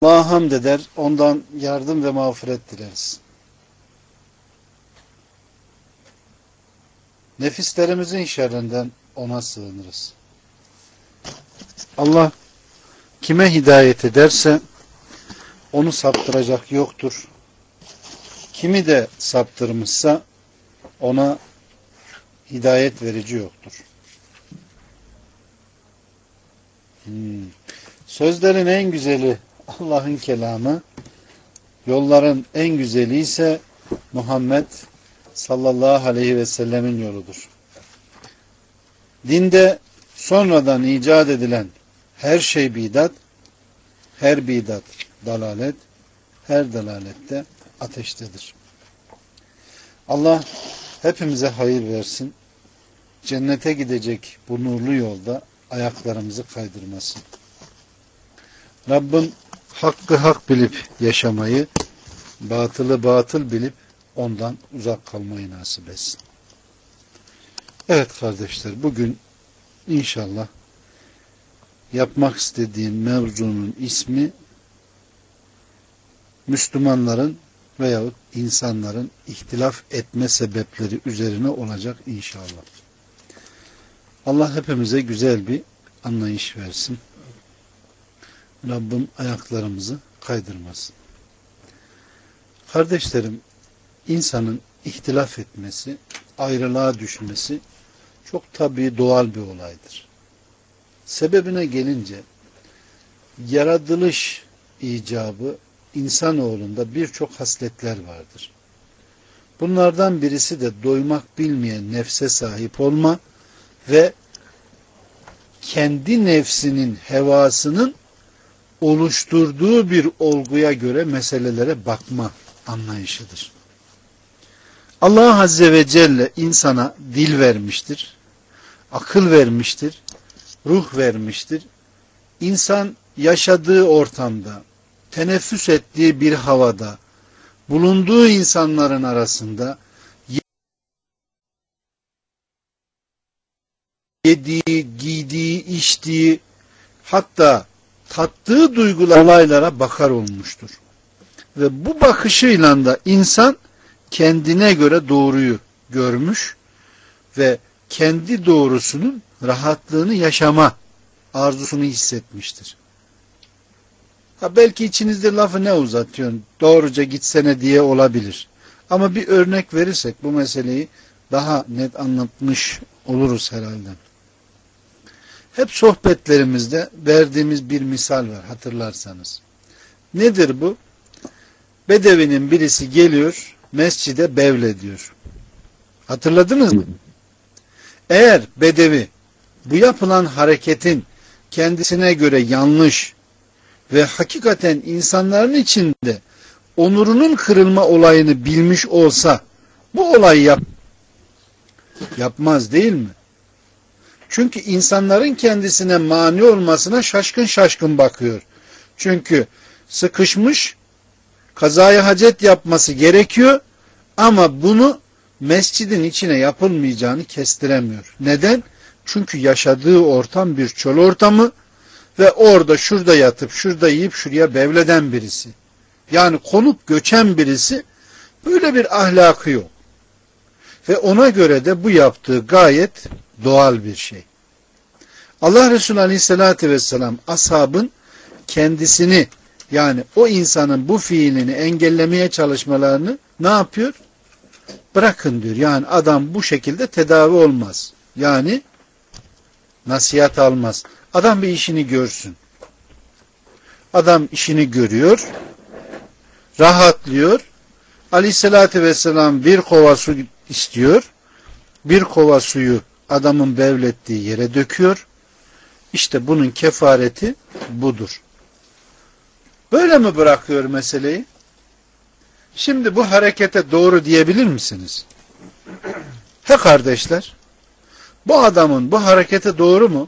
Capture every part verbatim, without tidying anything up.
Allah'a hamd eder, ondan yardım ve mağfiret dileriz. Nefislerimizin şerrinden ona sığınırız. Allah kime hidayet ederse onu saptıracak yoktur. Kimi de saptırmışsa ona hidayet verici yoktur. Hmm. Sözlerin en güzeli Allah'ın kelamı, yolların en güzeli ise Muhammed sallallahu aleyhi ve sellemin yoludur. Dinde sonradan icat edilen her şey bidat, her bidat dalalet, her dalalette ateştedir. Allah hepimize hayır versin. Cennete gidecek bu nurlu yolda ayaklarımızı kaydırmasın. Rabbim hakkı hak bilip yaşamayı, batılı batıl bilip ondan uzak kalmayı nasip etsin. Evet kardeşler, bugün inşallah yapmak istediğim mevzunun ismi Müslümanların veyahut insanların ihtilaf etme sebepleri üzerine olacak inşallah. Allah hepimize güzel bir anlayış versin. Rabbim ayaklarımızı kaydırmasın. Kardeşlerim, insanın ihtilaf etmesi, ayrılığa düşmesi çok tabii doğal bir olaydır. Sebebine gelince yaratılış icabı insanoğlunda birçok hasletler vardır. Bunlardan birisi de doymak bilmeyen nefse sahip olma ve kendi nefsinin hevasının oluşturduğu bir olguya göre meselelere bakma anlayışıdır. Allah Azze ve Celle insana dil vermiştir, akıl vermiştir, ruh vermiştir. İnsan yaşadığı ortamda, teneffüs ettiği bir havada, bulunduğu insanların arasında yediği, giydiği, içtiği, hatta tattığı duygular, olaylara bakar olmuştur. Ve bu bakışıyla da insan kendine göre doğruyu görmüş ve kendi doğrusunun rahatlığını yaşama arzusunu hissetmiştir. Ha belki içinizde lafı ne uzatıyorsun, doğruca gitsene diye olabilir. Ama bir örnek verirsek bu meseleyi daha net anlatmış oluruz herhalde. Hep sohbetlerimizde verdiğimiz bir misal var hatırlarsanız. Nedir bu? Bedevinin birisi geliyor, mescide bevlediyor. Hatırladınız mı? Eğer bedevi bu yapılan hareketin kendisine göre yanlış ve hakikaten insanların içinde onurunun kırılma olayını bilmiş olsa bu olayı yap yapmaz değil mi? Çünkü insanların kendisine mani olmasına şaşkın şaşkın bakıyor. Çünkü sıkışmış, kazayı hacet yapması gerekiyor ama bunu mescidin içine yapılmayacağını kestiremiyor. Neden? Çünkü yaşadığı ortam bir çöl ortamı ve orada şurada yatıp şurada yiyip şuraya bevleden birisi. Yani konup göçen birisi, böyle bir ahlakı yok. Ve ona göre de bu yaptığı gayet doğal bir şey. Allah Resulü Aleyhisselatü Vesselam ashabın kendisini, yani o insanın bu fiilini engellemeye çalışmalarını ne yapıyor? Bırakın diyor. Yani adam bu şekilde tedavi olmaz. Yani nasihat almaz. Adam bir işini görsün. Adam işini görüyor, rahatlıyor. Aleyhissalatü vesselam bir kova su istiyor. Bir kova suyu adamın bevlettiği yere döküyor. İşte bunun kefareti budur. Böyle mi bırakıyor meseleyi? Şimdi bu harekete doğru diyebilir misiniz? He kardeşler, bu adamın bu harekete doğru mu?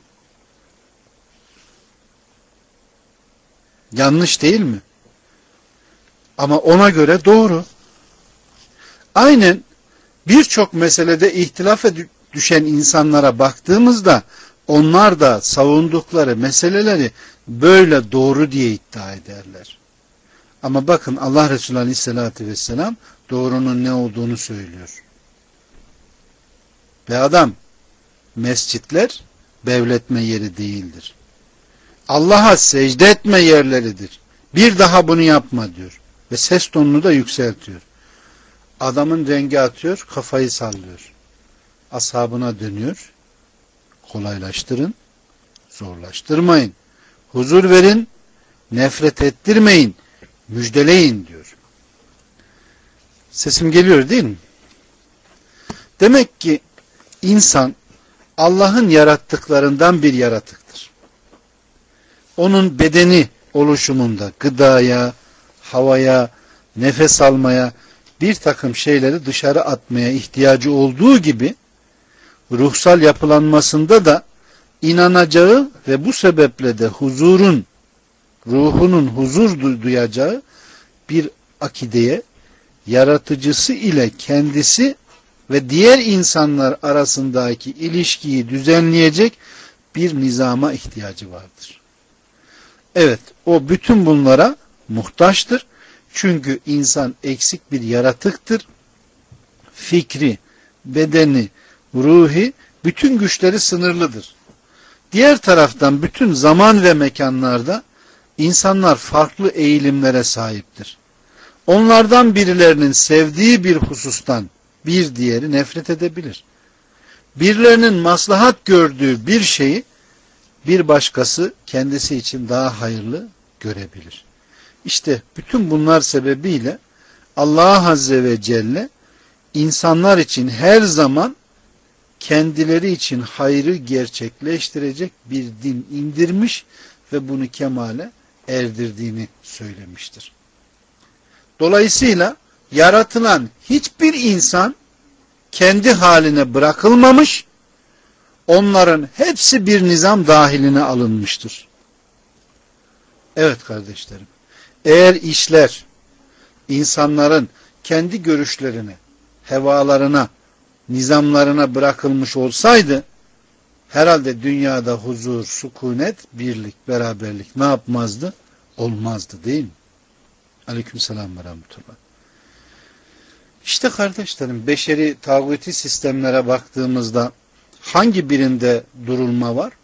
Yanlış değil mi? Ama ona göre doğru. Aynen birçok meselede ihtilafa düşen insanlara baktığımızda onlar da savundukları meseleleri böyle doğru diye iddia ederler. Ama bakın Allah Resulü Aleyhisselatü Vesselam doğrunun ne olduğunu söylüyor. Ve adam, mescitler bevletme yeri değildir. Allah'a secde etme yerleridir. Bir daha bunu yapma diyor. Ve ses tonunu da yükseltiyor. Adamın rengi atıyor, kafayı sallıyor. Ashabına dönüyor. Kolaylaştırın, zorlaştırmayın. Huzur verin, nefret ettirmeyin, müjdeleyin diyor. Sesim geliyor değil mi? Demek ki insan Allah'ın yarattıklarından bir yaratıktır. Onun bedeni oluşumunda gıdaya, havaya, nefes almaya, bir takım şeyleri dışarı atmaya ihtiyacı olduğu gibi ruhsal yapılanmasında da inanacağı ve bu sebeple de huzurun, ruhunun huzur duyacağı bir akideye, yaratıcısı ile kendisi ve diğer insanlar arasındaki ilişkiyi düzenleyecek bir nizama ihtiyacı vardır. Evet, o bütün bunlara muhtaçtır. Çünkü insan eksik bir yaratıktır. Fikri, bedeni, ruhi, bütün güçleri sınırlıdır. Diğer taraftan bütün zaman ve mekanlarda insanlar farklı eğilimlere sahiptir. Onlardan birilerinin sevdiği bir husustan bir diğeri nefret edebilir. Birilerinin maslahat gördüğü bir şeyi bir başkası kendisi için daha hayırlı görebilir. İşte bütün bunlar sebebiyle Allah Azze ve Celle insanlar için her zaman kendileri için hayrı gerçekleştirecek bir din indirmiş ve bunu kemale erdirdiğini söylemiştir. Dolayısıyla yaratılan hiçbir insan kendi haline bırakılmamış, onların hepsi bir nizam dahiline alınmıştır. Evet kardeşlerim, eğer işler insanların kendi görüşlerine, hevalarına, nizamlarına bırakılmış olsaydı, herhalde dünyada huzur, sükunet, birlik, beraberlik ne yapmazdı? Olmazdı değil mi? Aleykümselam ve rahmetullah. İşte kardeşlerim, beşeri tağuti sistemlere baktığımızda hangi birinde durulma var?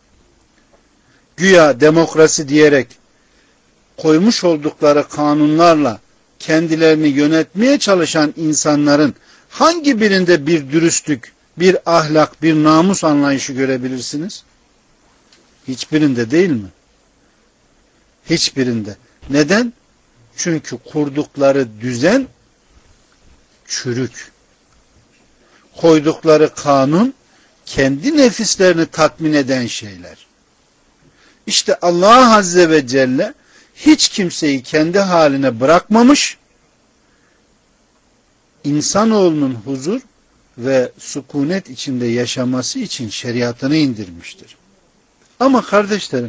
Güya demokrasi diyerek koymuş oldukları kanunlarla kendilerini yönetmeye çalışan insanların hangi birinde bir dürüstlük, bir ahlak, bir namus anlayışı görebilirsiniz? Hiçbirinde değil mi? Hiçbirinde. Neden? Çünkü kurdukları düzen çürük. Koydukları kanun kendi nefislerini tatmin eden şeyler. İşte Allah Azze ve Celle hiç kimseyi kendi haline bırakmamış, insanoğlunun huzur ve sükunet içinde yaşaması için şeriatını indirmiştir. Ama kardeşlerim,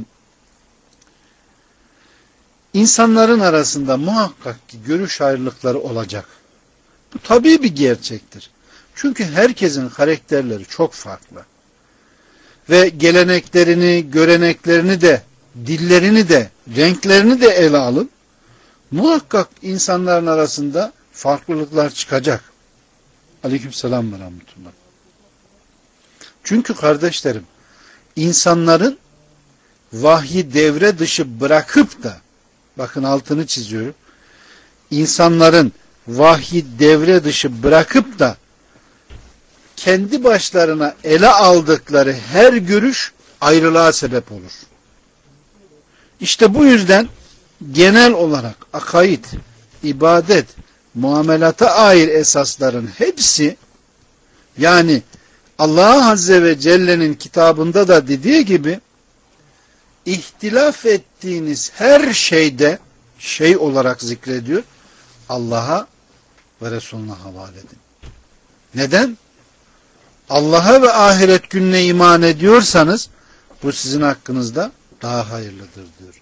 insanların arasında muhakkak ki görüş ayrılıkları olacak. Bu tabii bir gerçektir. Çünkü herkesin karakterleri çok farklı. Ve geleneklerini, göreneklerini de, dillerini de, renklerini de ele alın. Muhakkak insanların arasında farklılıklar çıkacak. Aleykümselam ve rahmetullah. Çünkü kardeşlerim, insanların vahyi devre dışı bırakıp da, bakın altını çiziyorum, insanların vahyi devre dışı bırakıp da kendi başlarına ele aldıkları her görüş ayrılığa sebep olur. İşte bu yüzden genel olarak akaid, ibadet, muamelata ait esasların hepsi, yani Allah Azze ve Celle'nin kitabında da dediği gibi, ihtilaf ettiğiniz her şeyde şey olarak zikrediyor, Allah'a ve Resulüne havale edin. Neden? Allah'a ve ahiret gününe iman ediyorsanız bu sizin hakkınızda daha hayırlıdır diyor.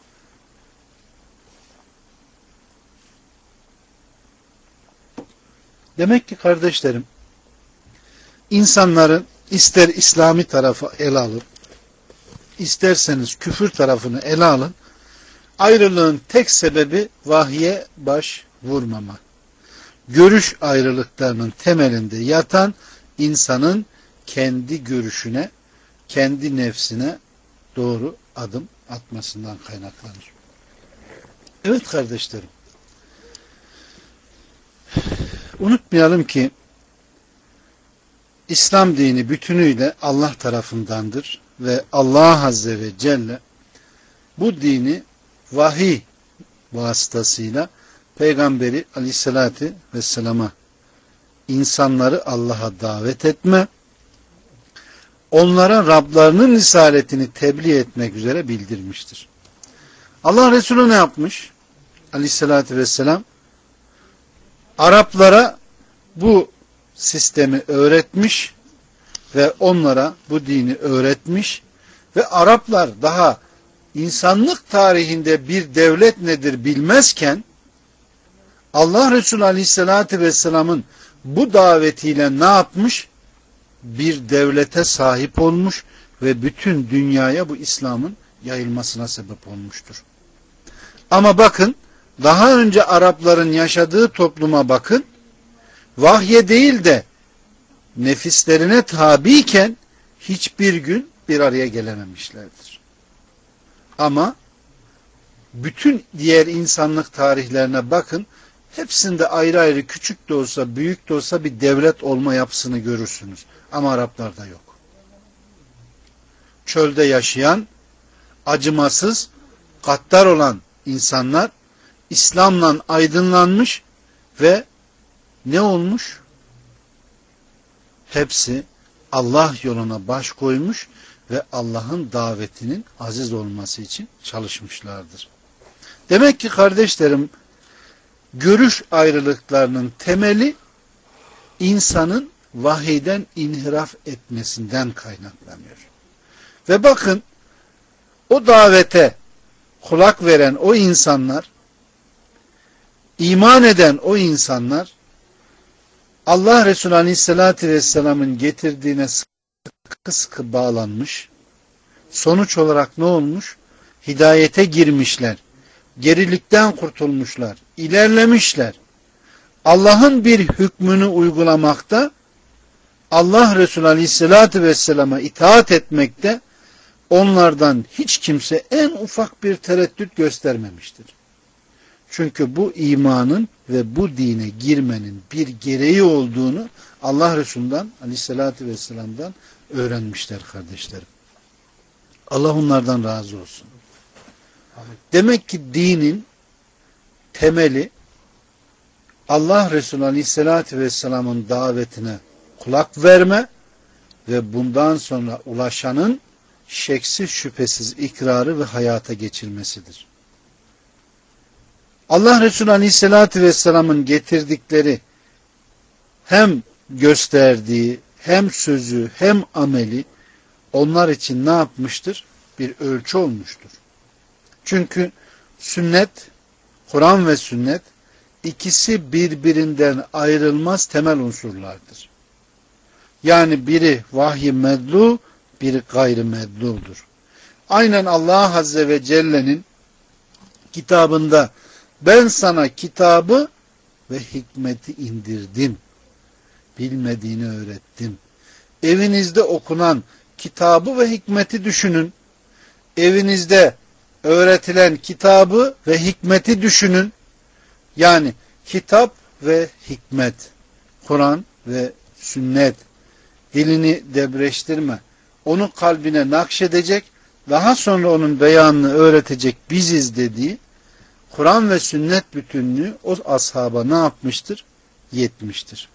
Demek ki kardeşlerim, insanların ister İslami tarafı ele alın, isterseniz küfür tarafını ele alın, ayrılığın tek sebebi vahye baş vurmama. Görüş ayrılıklarının temelinde yatan insanın kendi görüşüne, kendi nefsine doğru adım atmasından kaynaklanır. Evet kardeşlerim, unutmayalım ki İslam dini bütünüyle Allah tarafındandır ve Allah Azze ve Celle bu dini vahiy vasıtasıyla Peygamberi Aleyhisselatü Vesselam'a insanları Allah'a davet etme, onlara Rablarının risaletini tebliğ etmek üzere bildirmiştir. Allah Resulü ne yapmış? Aleyhisselatü Vesselam Araplara bu sistemi öğretmiş ve onlara bu dini öğretmiş ve Araplar daha insanlık tarihinde bir devlet nedir bilmezken Allah Resulü Aleyhisselatü Vesselam'ın bu davetiyle ne yapmış? Bir devlete sahip olmuş ve bütün dünyaya bu İslam'ın yayılmasına sebep olmuştur. Ama bakın, daha önce Arapların yaşadığı topluma bakın, vahye değil de nefislerine tabiyken hiçbir gün bir araya gelememişlerdir. Ama bütün diğer insanlık tarihlerine bakın, hepsinde ayrı ayrı, küçük de olsa büyük de olsa bir devlet olma yapısını görürsünüz. Ama Araplarda yok. Çölde yaşayan, acımasız, gaddar olan insanlar İslam'la aydınlanmış ve ne olmuş? Hepsi Allah yoluna baş koymuş ve Allah'ın davetinin aziz olması için çalışmışlardır. Demek ki kardeşlerim, görüş ayrılıklarının temeli insanın vahiyden inhiraf etmesinden kaynaklanıyor. Ve bakın, o davete kulak veren o insanlar, iman eden o insanlar, Allah Resulü Aleyhisselatü Vesselam'ın getirdiğine sıkı sıkı bağlanmış, sonuç olarak ne olmuş? Hidayete girmişler, gerilikten kurtulmuşlar, ilerlemişler. Allah'ın bir hükmünü uygulamakta, Allah Resulü Aleyhisselatü Vesselam'a itaat etmekte onlardan hiç kimse en ufak bir tereddüt göstermemiştir. Çünkü bu imanın ve bu dine girmenin bir gereği olduğunu Allah Resulü'nden Aleyhisselatü Vesselam'dan öğrenmişler kardeşlerim. Allah onlardan razı olsun. Demek ki dinin temeli Allah Resulü Aleyhisselatü Vesselam'ın davetine kulak verme ve bundan sonra ulaşanın şeksiz şüphesiz ikrarı ve hayata geçirmesidir. Allah Resulü Aleyhisselatü Vesselam'ın getirdikleri hem gösterdiği hem sözü hem ameli onlar için ne yapmıştır? Bir ölçü olmuştur. Çünkü sünnet, Kur'an ve sünnet ikisi birbirinden ayrılmaz temel unsurlardır. Yani biri vahiy medlu, biri gayri medludur. Aynen Allah Azze ve Celle'nin kitabında ben sana kitabı ve hikmeti indirdim. Bilmediğini öğrettim. Evinizde okunan kitabı ve hikmeti düşünün. Evinizde öğretilen kitabı ve hikmeti düşünün. Yani kitap ve hikmet, Kur'an ve sünnet, dilini debreştirme, onu kalbine nakşedecek, daha sonra onun beyanını öğretecek biziz dediği Kur'an ve sünnet bütünlüğü o ashaba ne yapmıştır? Yetmiştir.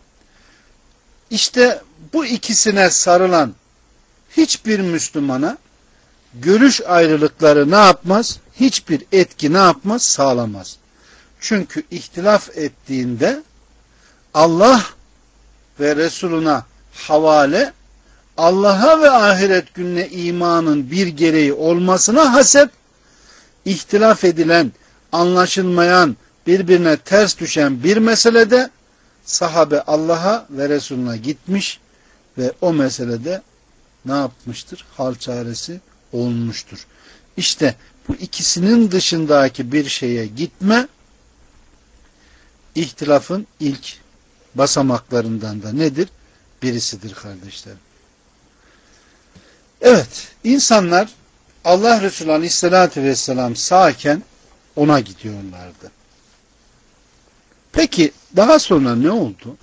İşte bu ikisine sarılan hiçbir Müslümana görüş ayrılıkları ne yapmaz? Hiçbir etki ne yapmaz? Sağlamaz. Çünkü ihtilaf ettiğinde Allah ve Resuluna havale, Allah'a ve ahiret gününe imanın bir gereği olmasına hasep, ihtilaf edilen, anlaşılmayan, birbirine ters düşen bir meselede sahabe Allah'a ve Resulüne gitmiş ve o meselede ne yapmıştır? Hal çaresi olmuştur. İşte bu ikisinin dışındaki bir şeye gitme, ihtilafın ilk basamaklarından da nedir? Birisidir kardeşlerim. Evet, insanlar Allah Resulü Aleyhisselatü Vesselam sağken ona gidiyorlardı. Peki daha sonra ne oldu?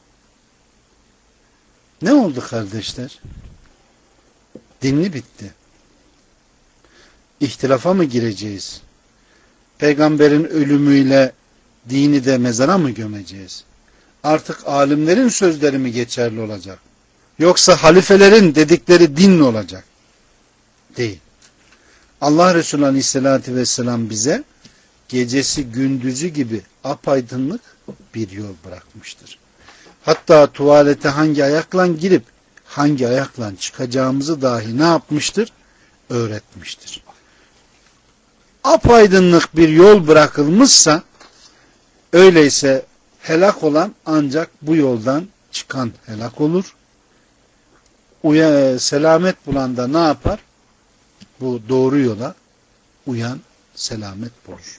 Ne oldu kardeşler? Dinli bitti. İhtilafa mı gireceğiz? Peygamberin ölümüyle dini de mezara mı gömeceğiz? Artık alimlerin sözleri mi geçerli olacak? Yoksa halifelerin dedikleri din mi olacak? Değil. Allah Resulü Aleyhisselatü Vesselam bize gecesi gündüzü gibi apaydınlık bir yol bırakmıştır. Hatta tuvalete hangi ayakla girip hangi ayakla çıkacağımızı dahi ne yapmıştır? Öğretmiştir. Apaydınlık bir yol bırakılmışsa, öyleyse helak olan ancak bu yoldan çıkan helak olur. Uya, selamet bulan da ne yapar? Bu doğru yola uyan selamet bulur.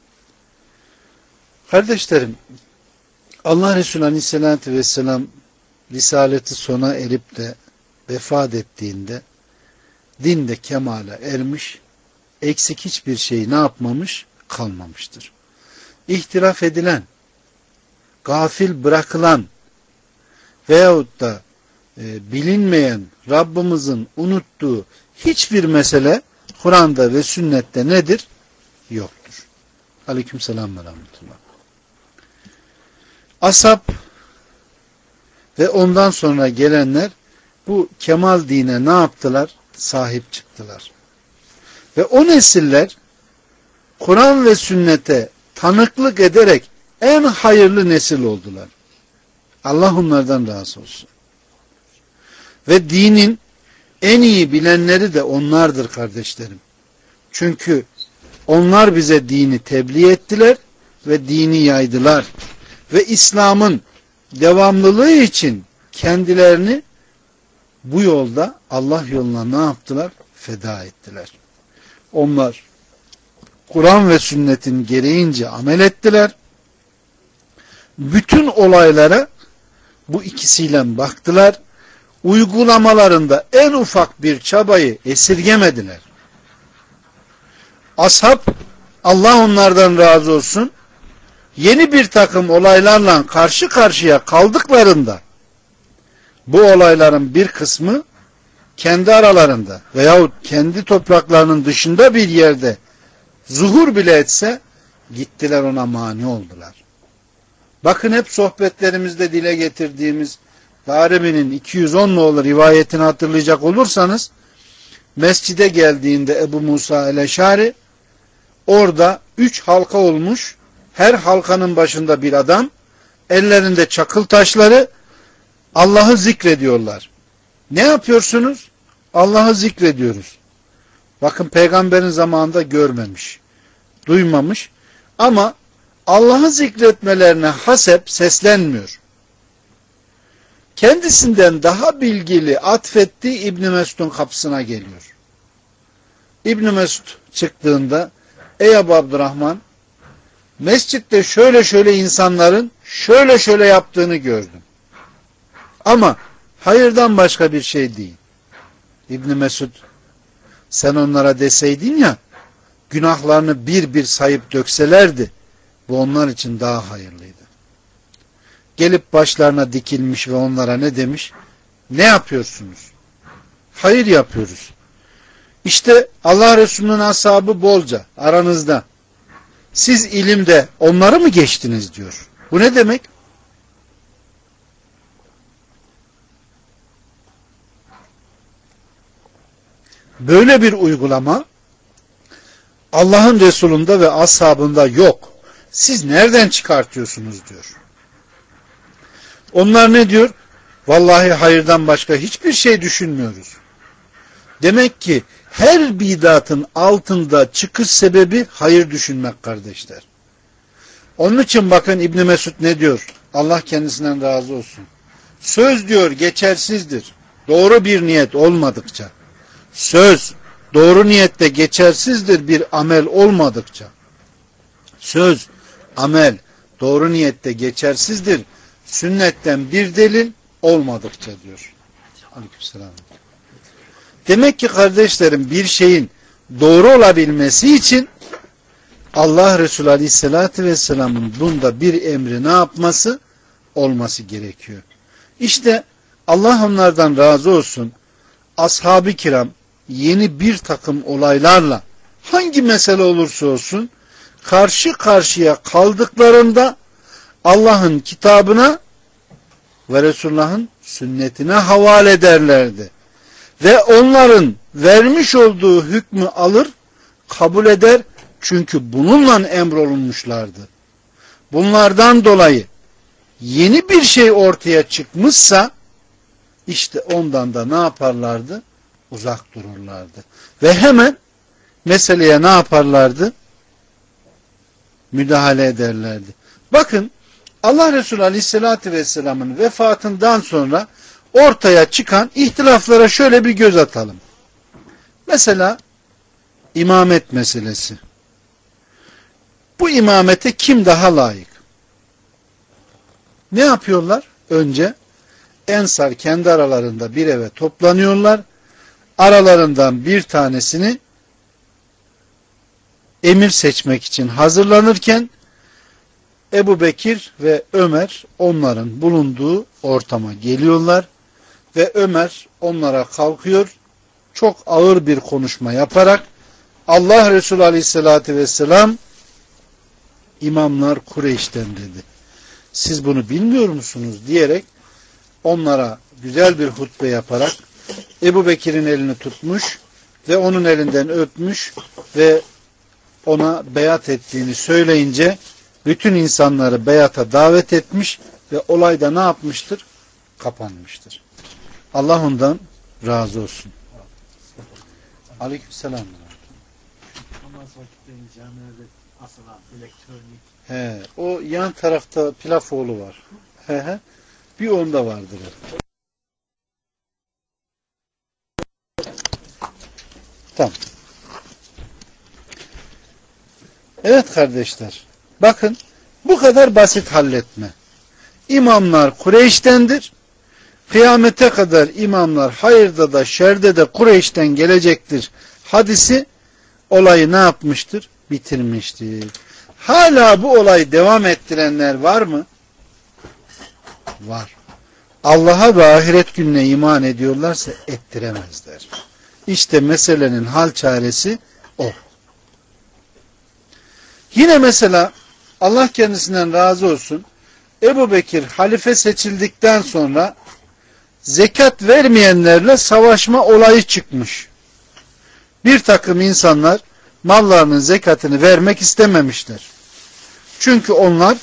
Kardeşlerim, Allah Resulü Aleyhisselatü Vesselam risaleti sona erip de vefat ettiğinde din de kemale ermiş, eksik hiçbir şey ne yapmamış? Kalmamıştır. İhtilaf edilen, gafil bırakılan veyahut da e, bilinmeyen, Rabbimizin unuttuğu hiçbir mesele Kur'an'da ve sünnette nedir? Yoktur. Aleykümselam ve rahmetullah. Ashab ve ondan sonra gelenler bu kemal dine ne yaptılar? Sahip çıktılar. Ve o nesiller Kur'an ve sünnete tanıklık ederek en hayırlı nesil oldular. Allah onlardan razı olsun. Ve dinin en iyi bilenleri de onlardır kardeşlerim. Çünkü onlar bize dini tebliğ ettiler ve dini yaydılar. Ve İslam'ın devamlılığı için kendilerini bu yolda Allah yoluna ne yaptılar? Feda ettiler. Onlar Kur'an ve sünnetin gereğince amel ettiler. Bütün olaylara bu ikisiyle baktılar. Uygulamalarında en ufak bir çabayı esirgemediler. Ashab, Allah onlardan razı olsun, yeni bir takım olaylarla karşı karşıya kaldıklarında bu olayların bir kısmı kendi aralarında veyahut kendi topraklarının dışında bir yerde zuhur bile etse gittiler ona mani oldular. Bakın hep sohbetlerimizde dile getirdiğimiz Darimi'nin iki yüz on nolu rivayetini hatırlayacak olursanız, mescide geldiğinde Ebu Musa el-Eşari orada üç halka olmuş, her halkanın başında bir adam, ellerinde çakıl taşları, Allah'ı zikrediyorlar. Ne yapıyorsunuz? Allah'ı zikrediyoruz. Bakın peygamberin zamanında görmemiş, duymamış ama Allah'ı zikretmelerine hasep seslenmiyor. Kendisinden daha bilgili atfettiği İbn Mesud'un kapısına geliyor. İbn Mesud çıktığında, ey Ebu Abdurrahman, mescitte şöyle şöyle insanların şöyle şöyle yaptığını gördüm. Ama hayırdan başka bir şey değil. İbn Mesud, sen onlara deseydin ya, günahlarını bir bir sayıp dökselerdi, bu onlar için daha hayırlıydı. Gelip başlarına dikilmiş ve onlara ne demiş? Ne yapıyorsunuz? Hayır yapıyoruz. İşte Allah Resulü'nün ashabı bolca aranızda. Siz ilimde onları mı geçtiniz diyor. Bu ne demek? Böyle bir uygulama Allah'ın Resulü'nde ve ashabında yok. Siz nereden çıkartıyorsunuz diyor. Onlar ne diyor? Vallahi hayırdan başka hiçbir şey düşünmüyoruz. Demek ki her bidatın altında çıkış sebebi hayır düşünmek kardeşler. Onun için bakın İbn Mesud ne diyor? Allah kendisinden razı olsun. Söz diyor geçersizdir. Doğru bir niyet olmadıkça. Söz doğru niyette geçersizdir bir amel olmadıkça. Söz, amel doğru niyette geçersizdir. Sünnetten bir delil olmadıkça diyor. Aleykümselam. Demek ki kardeşlerim bir şeyin doğru olabilmesi için Allah Resulü Aleyhisselatü Vesselam'ın bunda bir emri ne yapması? Olması gerekiyor. İşte Allah onlardan razı olsun. Ashab-ı kiram yeni bir takım olaylarla hangi mesele olursa olsun karşı karşıya kaldıklarında Allah'ın kitabına ve Resulullah'ın sünnetine havale ederlerdi. Ve onların vermiş olduğu hükmü alır, kabul eder. Çünkü bununla emrolunmuşlardı. Bunlardan dolayı yeni bir şey ortaya çıkmışsa işte ondan da ne yaparlardı? Uzak dururlardı. Ve hemen meseleye ne yaparlardı? Müdahale ederlerdi. Bakın Allah Resulü Aleyhisselatü Vesselam'ın vefatından sonra ortaya çıkan ihtilaflara şöyle bir göz atalım. Mesela imamet meselesi. Bu imamete kim daha layık? Ne yapıyorlar? Önce Ensar kendi aralarında bir eve toplanıyorlar. Aralarından bir tanesini emir seçmek için hazırlanırken Ebu Bekir ve Ömer onların bulunduğu ortama geliyorlar ve Ömer onlara kalkıyor, çok ağır bir konuşma yaparak Allah Resulü Aleyhisselatü Vesselam imamlar Kureyş'ten dedi. Siz bunu bilmiyor musunuz diyerek onlara güzel bir hutbe yaparak Ebu Bekir'in elini tutmuş ve onun elinden öpmüş ve ona beyat ettiğini söyleyince bütün insanları beyata davet etmiş ve olay da ne yapmıştır? Kapanmıştır. Allah ondan razı olsun. Aleykümselam. Namaz vakitlerinde camilerde asılan elektronik. He, o yan tarafta Pilafoğlu var. He he. Bir onda vardır. Tamam. Evet kardeşler. Bakın bu kadar basit halletme. İmamlar Kureyş'tendir. Kıyamete kadar imamlar hayırda da şerde de Kureyş'ten gelecektir. Hadisi olayı ne yapmıştır? Bitirmiştir. Hala bu olayı devam ettirenler var mı? Var. Allah'a ve ahiret gününe iman ediyorlarsa ettiremezler. İşte meselenin hal çaresi o. Yine mesela Allah kendisinden razı olsun Ebu Bekir halife seçildikten sonra zekat vermeyenlerle savaşma olayı çıkmış. Bir takım insanlar mallarının zekatını vermek istememişler. Çünkü onlar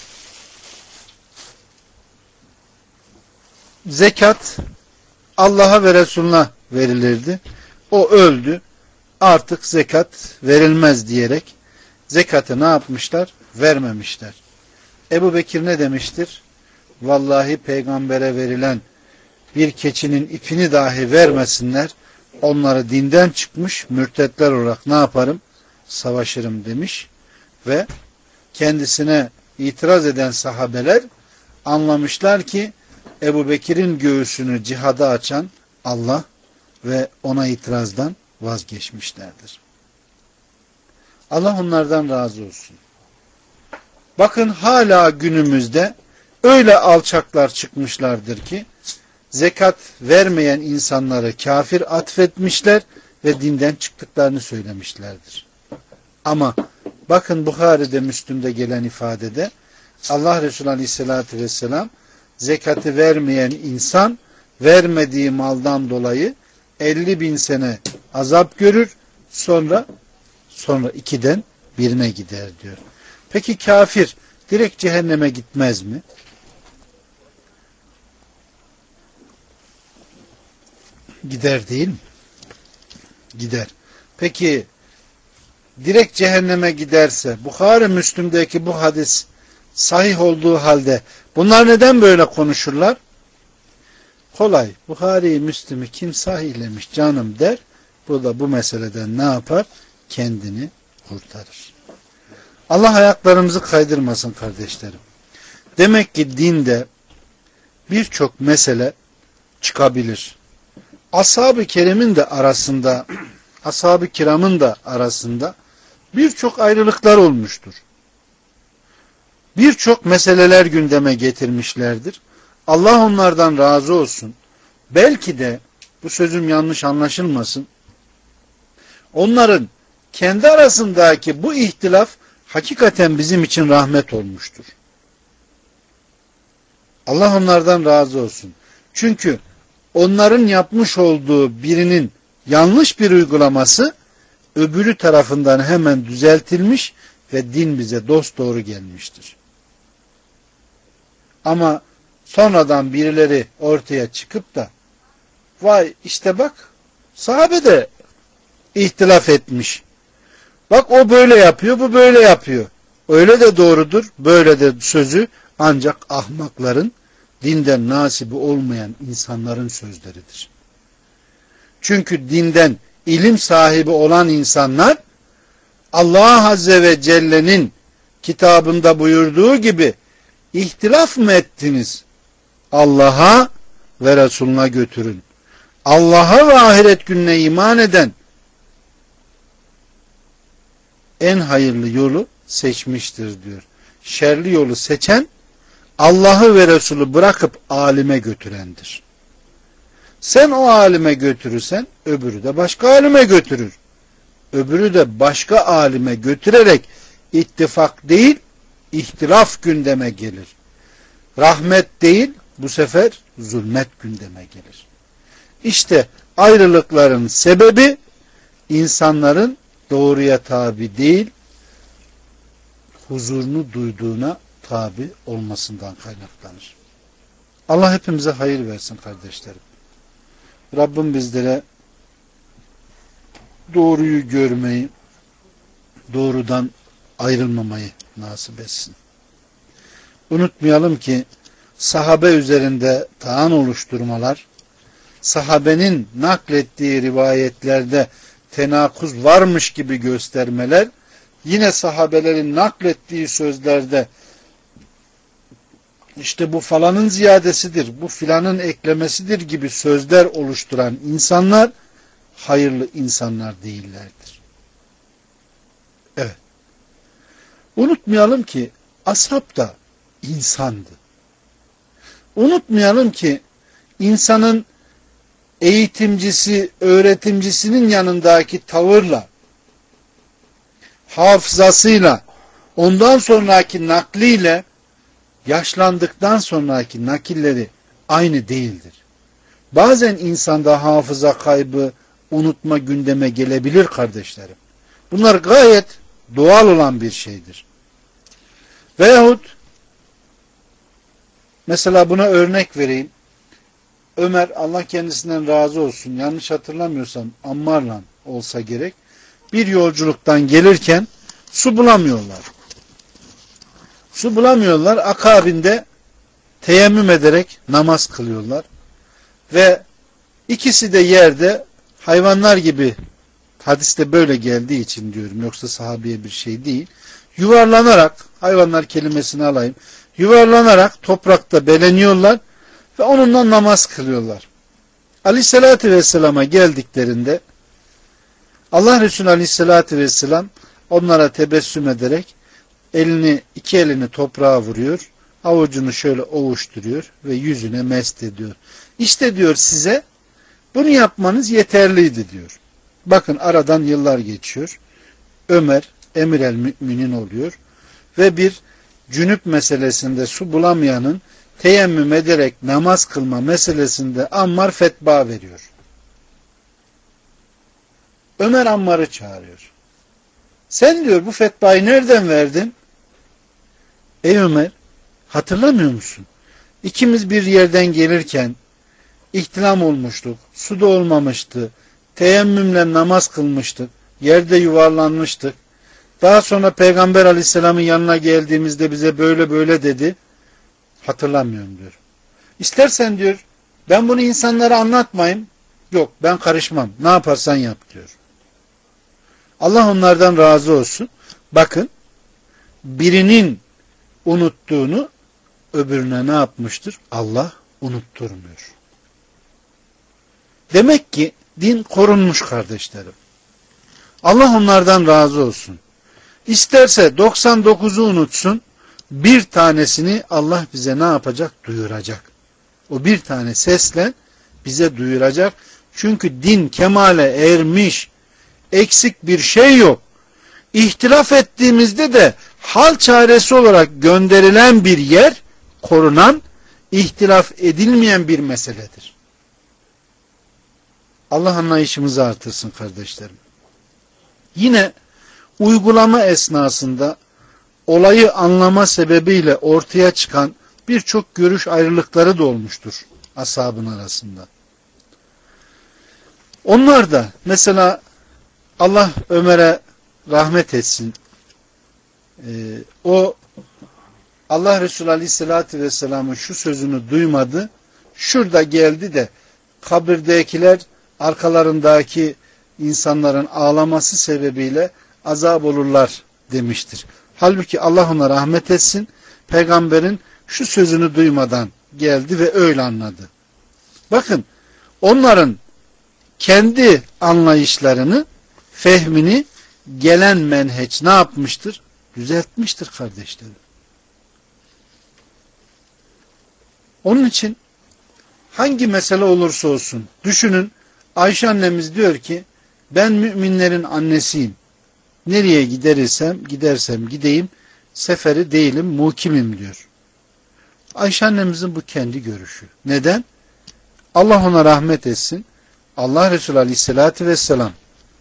zekat Allah'a ve Resulüne verilirdi. O öldü. Artık zekat verilmez diyerek zekatı ne yapmışlar? Vermemişler. Ebu Bekir ne demiştir? Vallahi peygambere verilen bir keçinin ipini dahi vermesinler. Onları dinden çıkmış mürtetler olarak ne yaparım? Savaşırım demiş. Ve kendisine itiraz eden sahabeler anlamışlar ki Ebu Bekir'in göğsünü cihada açan Allah ve ona itirazdan vazgeçmişlerdir. Allah onlardan razı olsun. Bakın hala günümüzde öyle alçaklar çıkmışlardır ki zekat vermeyen insanları kafir atfetmişler ve dinden çıktıklarını söylemişlerdir. Ama bakın Buhari'de, Müslüm'de gelen ifadede Allah Resulü Aleyhisselatü Vesselam zekatı vermeyen insan vermediği maldan dolayı elli bin sene azap görür, sonra sonra ikiden birine gider diyor. Peki kafir direkt cehenneme gitmez mi? Gider değil mi? Gider. Peki direkt cehenneme giderse Bukhari Müslüm'deki bu hadis sahih olduğu halde bunlar neden böyle konuşurlar? Kolay. Bukhari Müslüm'ü kim sahihlemiş canım der. Bu da bu meseleden ne yapar? Kendini kurtarır. Allah ayaklarımızı kaydırmasın kardeşlerim. Demek ki dinde birçok mesele çıkabilir. Ashab-ı Kiram'ın da arasında, ashab-ı kiramın da arasında birçok ayrılıklar olmuştur. Birçok meseleler gündeme getirmişlerdir. Allah onlardan razı olsun. Belki de bu sözüm yanlış anlaşılmasın. Onların kendi arasındaki bu ihtilaf hakikaten bizim için rahmet olmuştur. Allah onlardan razı olsun. Çünkü onların yapmış olduğu birinin yanlış bir uygulaması öbürü tarafından hemen düzeltilmiş ve din bize dosdoğru gelmiştir. Ama sonradan birileri ortaya çıkıp da vay işte bak sahabe de ihtilaf etmiş. Bak o böyle yapıyor, bu böyle yapıyor. Öyle de doğrudur, böyle de sözü ancak ahmakların, dinden nasibi olmayan insanların sözleridir. Çünkü dinden ilim sahibi olan insanlar Allah Azze ve Celle'nin kitabında buyurduğu gibi ihtilaf mı ettiniz? Allah'a ve Resulüne götürün. Allah'a ve ahiret gününe iman eden en hayırlı yolu seçmiştir diyor. Şerli yolu seçen Allah'ı ve Resulü bırakıp alime götürendir. Sen o alime götürürsen öbürü de başka alime götürür. Öbürü de başka alime götürerek ittifak değil ihtilaf gündeme gelir. Rahmet değil bu sefer zulmet gündeme gelir. İşte ayrılıkların sebebi insanların doğruya tabi değil huzurunu duyduğuna tabi olmasından kaynaklanır. Allah hepimize hayır versin kardeşlerim. Rabbim bizlere doğruyu görmeyi, doğrudan ayrılmamayı nasip etsin. Unutmayalım ki sahabe üzerinde taan oluşturmalar, sahabenin naklettiği rivayetlerde tenakuz varmış gibi göstermeler, yine sahabelerin naklettiği sözlerde işte bu falanın ziyadesidir, bu filanın eklemesidir gibi sözler oluşturan insanlar hayırlı insanlar değillerdir. Evet. Unutmayalım ki ashab da insandı. Unutmayalım ki insanın eğitimcisi, öğretimcisinin yanındaki tavırla, hafızasıyla, ondan sonraki nakliyle yaşlandıktan sonraki nakilleri aynı değildir. Bazen insanda hafıza kaybı, unutma gündeme gelebilir kardeşlerim. Bunlar gayet doğal olan bir şeydir. Veyahut mesela buna örnek vereyim. Ömer Allah kendisinden razı olsun, yanlış hatırlamıyorsam Ammar'la olsa gerek, bir yolculuktan gelirken su bulamıyorlar. Su bulamıyorlar. Akabinde teyemmüm ederek namaz kılıyorlar. Ve ikisi de yerde hayvanlar gibi, hadiste böyle geldiği için diyorum, yoksa sahabeye bir şey değil, yuvarlanarak, hayvanlar kelimesini alayım, yuvarlanarak toprakta beleniyorlar ve onunla namaz kılıyorlar. Aleyhissalatü vesselama geldiklerinde Allah Resulü Aleyhissalatü vesselam onlara tebessüm ederek elini, iki elini toprağa vuruyor, avucunu şöyle ovuşturuyor ve yüzüne mest ediyor. İşte diyor size bunu yapmanız yeterliydi diyor. Bakın aradan yıllar geçiyor. Ömer emir el müminin oluyor ve bir cünüp meselesinde su bulamayanın teyemmüm ederek namaz kılma meselesinde Ammar fetva veriyor. Ömer Ammar'ı çağırıyor. Sen diyor bu fetvayı nereden verdin? Ey Ömer, hatırlamıyor musun? İkimiz bir yerden gelirken ihtilam olmuştuk, su da olmamıştı, teyemmümle namaz kılmıştık, yerde yuvarlanmıştık. Daha sonra Peygamber Aleyhisselam'ın yanına geldiğimizde bize böyle böyle dedi. Hatırlamıyorum diyor. İstersen diyor ben bunu insanlara anlatmayayım. Yok ben karışmam. Ne yaparsan yap diyor. Allah onlardan razı olsun. Bakın birinin unuttuğunu öbürüne ne yapmıştır? Allah unutturmuyor. Demek ki din korunmuş kardeşlerim. Allah onlardan razı olsun. İsterse doksan dokuzu unutsun, bir tanesini Allah bize ne yapacak? Duyuracak. O bir tane sesle bize duyuracak. Çünkü din kemale ermiş, eksik bir şey yok. İhtilaf ettiğimizde de hal çaresi olarak gönderilen bir yer, korunan, ihtilaf edilmeyen bir meseledir. Allah anlayışımızı artırsın kardeşlerim. Yine uygulama esnasında olayı anlama sebebiyle ortaya çıkan birçok görüş ayrılıkları da olmuştur ashabın arasında. Onlar da mesela Allah Ömer'e rahmet etsin. Ee, o Allah Resulü Aleyhisselatü Vesselam'ın şu sözünü duymadı. Şurada geldi de kabirdekiler arkalarındaki insanların ağlaması sebebiyle azap olurlar demiştir. Halbuki Allah ona rahmet etsin. Peygamberin şu sözünü duymadan geldi ve öyle anladı. Bakın onların kendi anlayışlarını, fehmini gelen menheç ne yapmıştır? Düzeltmiştir kardeşlerim. Onun için hangi mesele olursa olsun düşünün, Ayşe annemiz diyor ki ben müminlerin annesiyim. Nereye giderirsem gidersem gideyim seferi değilim, mukimim diyor. Ayşe annemizin bu kendi görüşü. Neden? Allah ona rahmet etsin. Allah Resulü Aleyhisselatü Vesselam.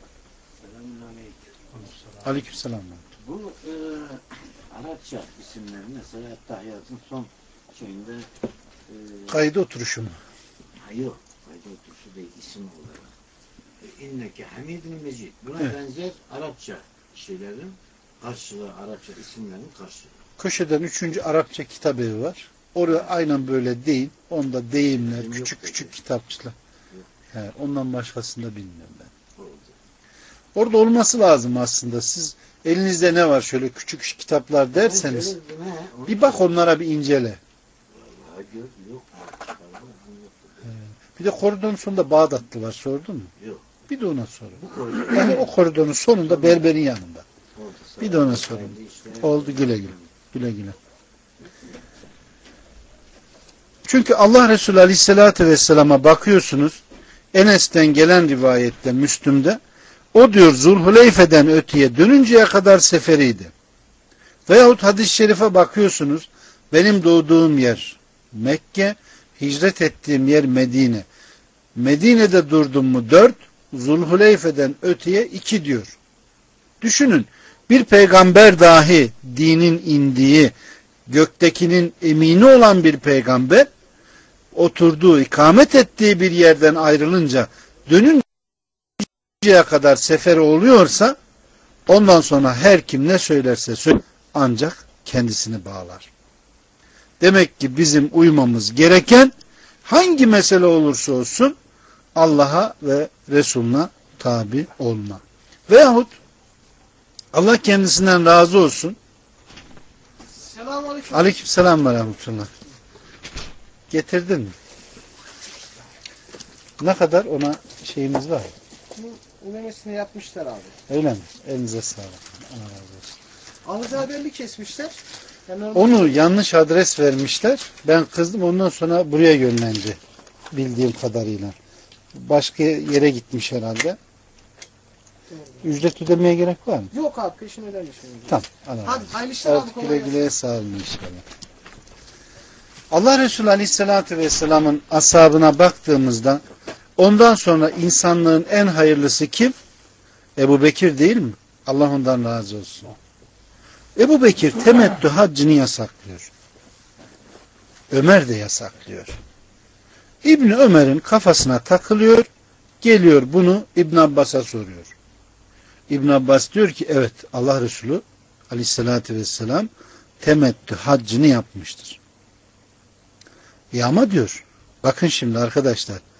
Aleykümselam. Bu e, Arapça isimler mesela Tahiyyat'ın son şeyinde e, kaydı oturuşu mu? Hayır, kaydı oturuşu değil, isim olarak. E, İnneke Hamidun Mecid. Buna Evet. benzer Arapça şeylerin karşılığı, Arapça isimlerin karşılığı. Köşeden üçüncü Arapça kitap evi var. Orada aynen böyle değil. Onda deyimler, Yok, küçük yok, küçük yok. kitapçılar. He, ondan başkasını da bilmiyorum ben. Oldu. Orada olması lazım aslında. Siz elinizde ne var şöyle küçük kitaplar derseniz Şöyle, ne, onu bir bak onlara bir incele. Vallahi gör, yok. Bir de koridorun sonunda Bağdatlı var. Sordun mu? Yok. Bir de ona sor. Bu koridor. Yani o koridorun sonunda berberin yanında. Oldu. Bir de ona sorun. İşte- Oldu, güle güle. Güle güle. Çünkü Allah Resulü Aleyhisselatü Vesselam'a bakıyorsunuz, Enes'ten gelen rivayette, Müslüm'de, o diyor Zulhuleyfe'den öteye dönünceye kadar seferiydi. Veyahut hadis-i şerife bakıyorsunuz, benim doğduğum yer Mekke, hicret ettiğim yer Medine. Medine'de durdum mu dört, Zulhuleyfe'den öteye iki diyor. Düşünün, bir peygamber dahi dinin indiği, göktekinin emini olan bir peygamber, oturduğu, ikamet ettiği bir yerden ayrılınca dönünceye kadar seferi oluyorsa, ondan sonra her kim ne söylerse söyler, ancak kendisini bağlar. Demek ki bizim uymamız gereken hangi mesele olursa olsun Allah'a ve Resulüne tabi olma. Veyahut Allah kendisinden razı olsun. Selamünaleyküm. Aleykümselam ve rahmetullah. Getirdin mi? Ne kadar ona şeyimiz var? Ödemesini yapmışlar abi. Öyle mi? Elinize sağlık. Allah razı olsun. Alacağı belli kesmişler. Yani Onu yanlış adres vermişler. Ben kızdım. Ondan sonra buraya yönlendi. Bildiğim kadarıyla. Başka yere gitmiş herhalde. Ücret ödemeye gerek var mı? Yok abi peşin ödemiş. Tamam. Allah Hadi razı olsun. hayırlı işler Evet, abi. güle güle sağ olun inşallah. Allah Resulü Aleyhisselatü Vesselam'ın ashabına baktığımızda ondan sonra insanlığın en hayırlısı kim? Ebu Bekir değil mi? Allah ondan razı olsun. Ebu Bekir temettü haccını yasaklıyor. Ömer de yasaklıyor. İbni Ömer'in kafasına takılıyor, geliyor bunu İbn Abbas'a soruyor. İbn Abbas diyor ki evet Allah Resulü Aleyhisselatü Vesselam temettü haccını yapmıştır. Ya ama diyor bakın şimdi arkadaşlar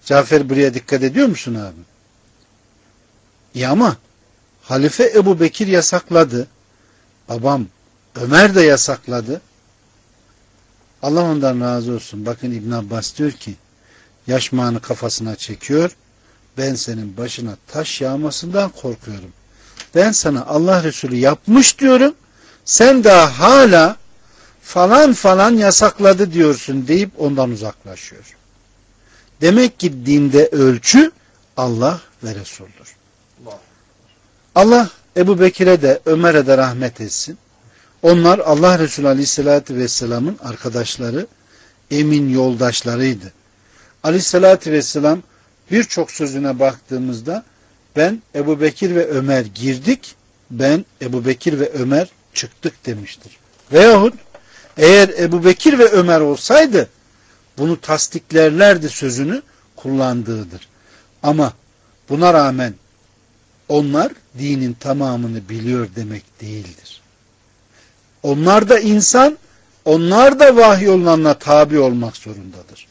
Cafer buraya dikkat ediyor musun abi? İyi ama Halife Ebu Bekir yasakladı. Babam Ömer de yasakladı. Allah ondan razı olsun. Bakın İbn Abbas diyor ki, yaşmağını kafasına çekiyor. Ben senin başına taş yağmasından korkuyorum. Ben sana Allah Resulü yapmış diyorum. Sen daha hala falan falan yasakladı diyorsun deyip ondan uzaklaşıyor. Demek ki dinde ölçü Allah ve Resul'dür. Allah Ebu Bekir'e de Ömer'e de rahmet etsin. Onlar Allah Resulü Aleyhisselatü Vesselam'ın arkadaşları, emin yoldaşlarıydı. Aleyhisselatü Vesselam birçok sözüne baktığımızda ben Ebu Bekir ve Ömer girdik, ben Ebu Bekir ve Ömer çıktık demiştir. Veyahut eğer Ebu Bekir ve Ömer olsaydı bunu tasdiklerlerdi sözünü kullandığıdır. Ama buna rağmen onlar dinin tamamını biliyor demek değildir. Onlar da insan, onlar da vahiy olunanla tabi olmak zorundadır.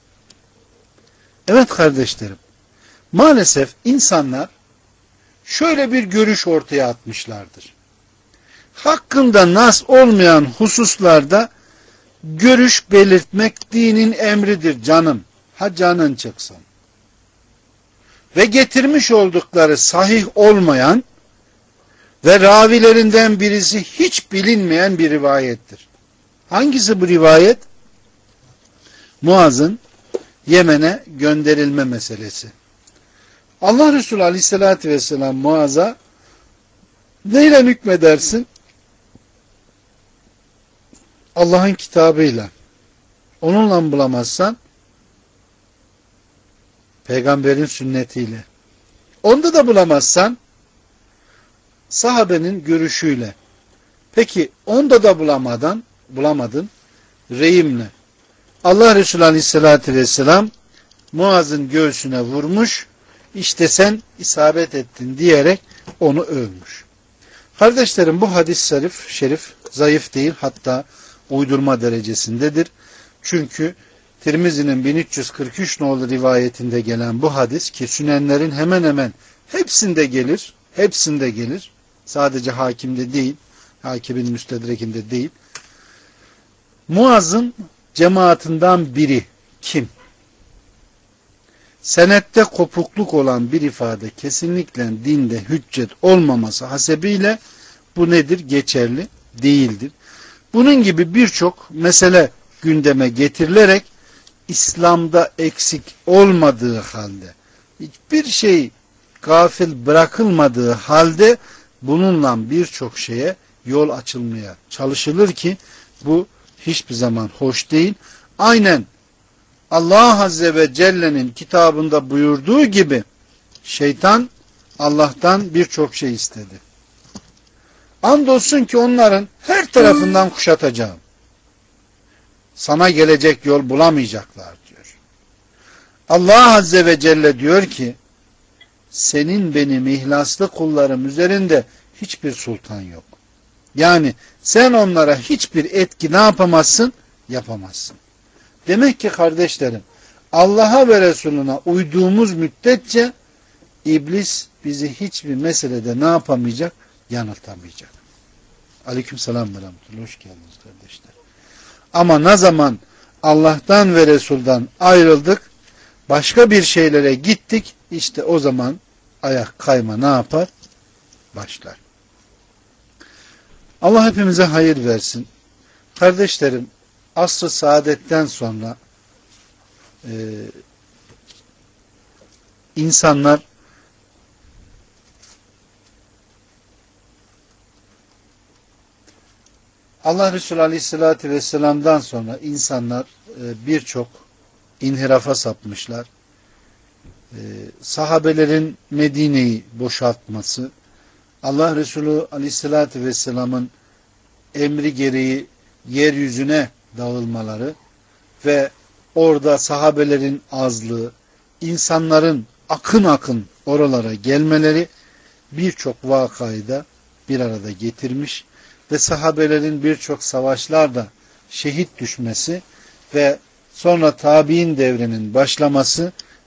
Evet kardeşlerim, maalesef insanlar şöyle bir görüş ortaya atmışlardır. Hakkında nas olmayan hususlarda görüş belirtmek dinin emridir canım. Ha canın çıksın. Ve getirmiş oldukları sahih olmayan ve ravilerinden birisi hiç bilinmeyen bir rivayettir. Hangisi bu rivayet? Muaz'ın Yemen'e gönderilme meselesi. Allah Resulü Aleyhisselatü Vesselam Muaz'a neyle hükmedersin? Allah'ın kitabıyla. Onunla bulamazsan peygamberin sünnetiyle. Onda da bulamazsan sahabenin görüşüyle. Peki onda da bulamadan bulamadın reyimle. Allah Resulü Aleyhisselatü Vesselam Muaz'ın göğsüne vurmuş, işte sen isabet ettin diyerek onu övmüş. Kardeşlerim, bu hadis-i şerif, şerif zayıf değil, hatta uydurma derecesindedir. Çünkü Tirmizi'nin bin üç yüz kırk üç nolu rivayetinde gelen bu hadis ki Sünenlerin hemen hemen hepsinde gelir, hepsinde gelir. Sadece Hakim'de değil, Hakim'in Müstedrek'inde değil. Muaz'ın cemaatinden biri kim? Senette kopukluk olan bir ifade kesinlikle dinde hüccet olmaması hasebiyle bu nedir? Geçerli değildir. Bunun gibi birçok mesele gündeme getirilerek İslam'da eksik olmadığı halde, hiçbir şey gafil bırakılmadığı halde bununla birçok şeye yol açılmaya çalışılır ki bu hiçbir zaman hoş değil. Aynen Allah Azze ve Celle'nin kitabında buyurduğu gibi şeytan Allah'tan birçok şey istedi. Andolsun ki onların her tarafından kuşatacağım. Sana gelecek yol bulamayacaklar diyor. Allah Azze ve Celle diyor ki senin benim ihlaslı kullarım üzerinde hiçbir sultan yok. Yani sen onlara hiçbir etki ne yapamazsın? Yapamazsın. Demek ki kardeşlerim, Allah'a ve Resulüne uyduğumuz müddetçe iblis bizi hiçbir meselede ne yapamayacak? Yanıltamayacak. Aleykümselam ve rahmetullah. Hoş geldiniz kardeşler. Ama ne zaman Allah'tan ve Resul'dan ayrıldık, başka bir şeylere gittik, işte o zaman ayak kayma ne yapar? Başlar. Allah hepimize hayır versin. Kardeşlerim, asr-ı saadetten sonra e, insanlar Allah Resulü Aleyhisselatü Vesselam'dan sonra insanlar e, birçok inhirafa sapmışlar. E, sahabelerin Medine'yi boşaltması, Allah Resulü Aleyhisselatü Vesselam'ın emri gereği yeryüzüne dağılmaları ve orada sahabelerin azlığı, insanların akın akın oralara gelmeleri birçok vakayı da bir arada getirmiş ve sahabelerin birçok savaşlarda şehit düşmesi ve sonra tabi'in devrinin başlaması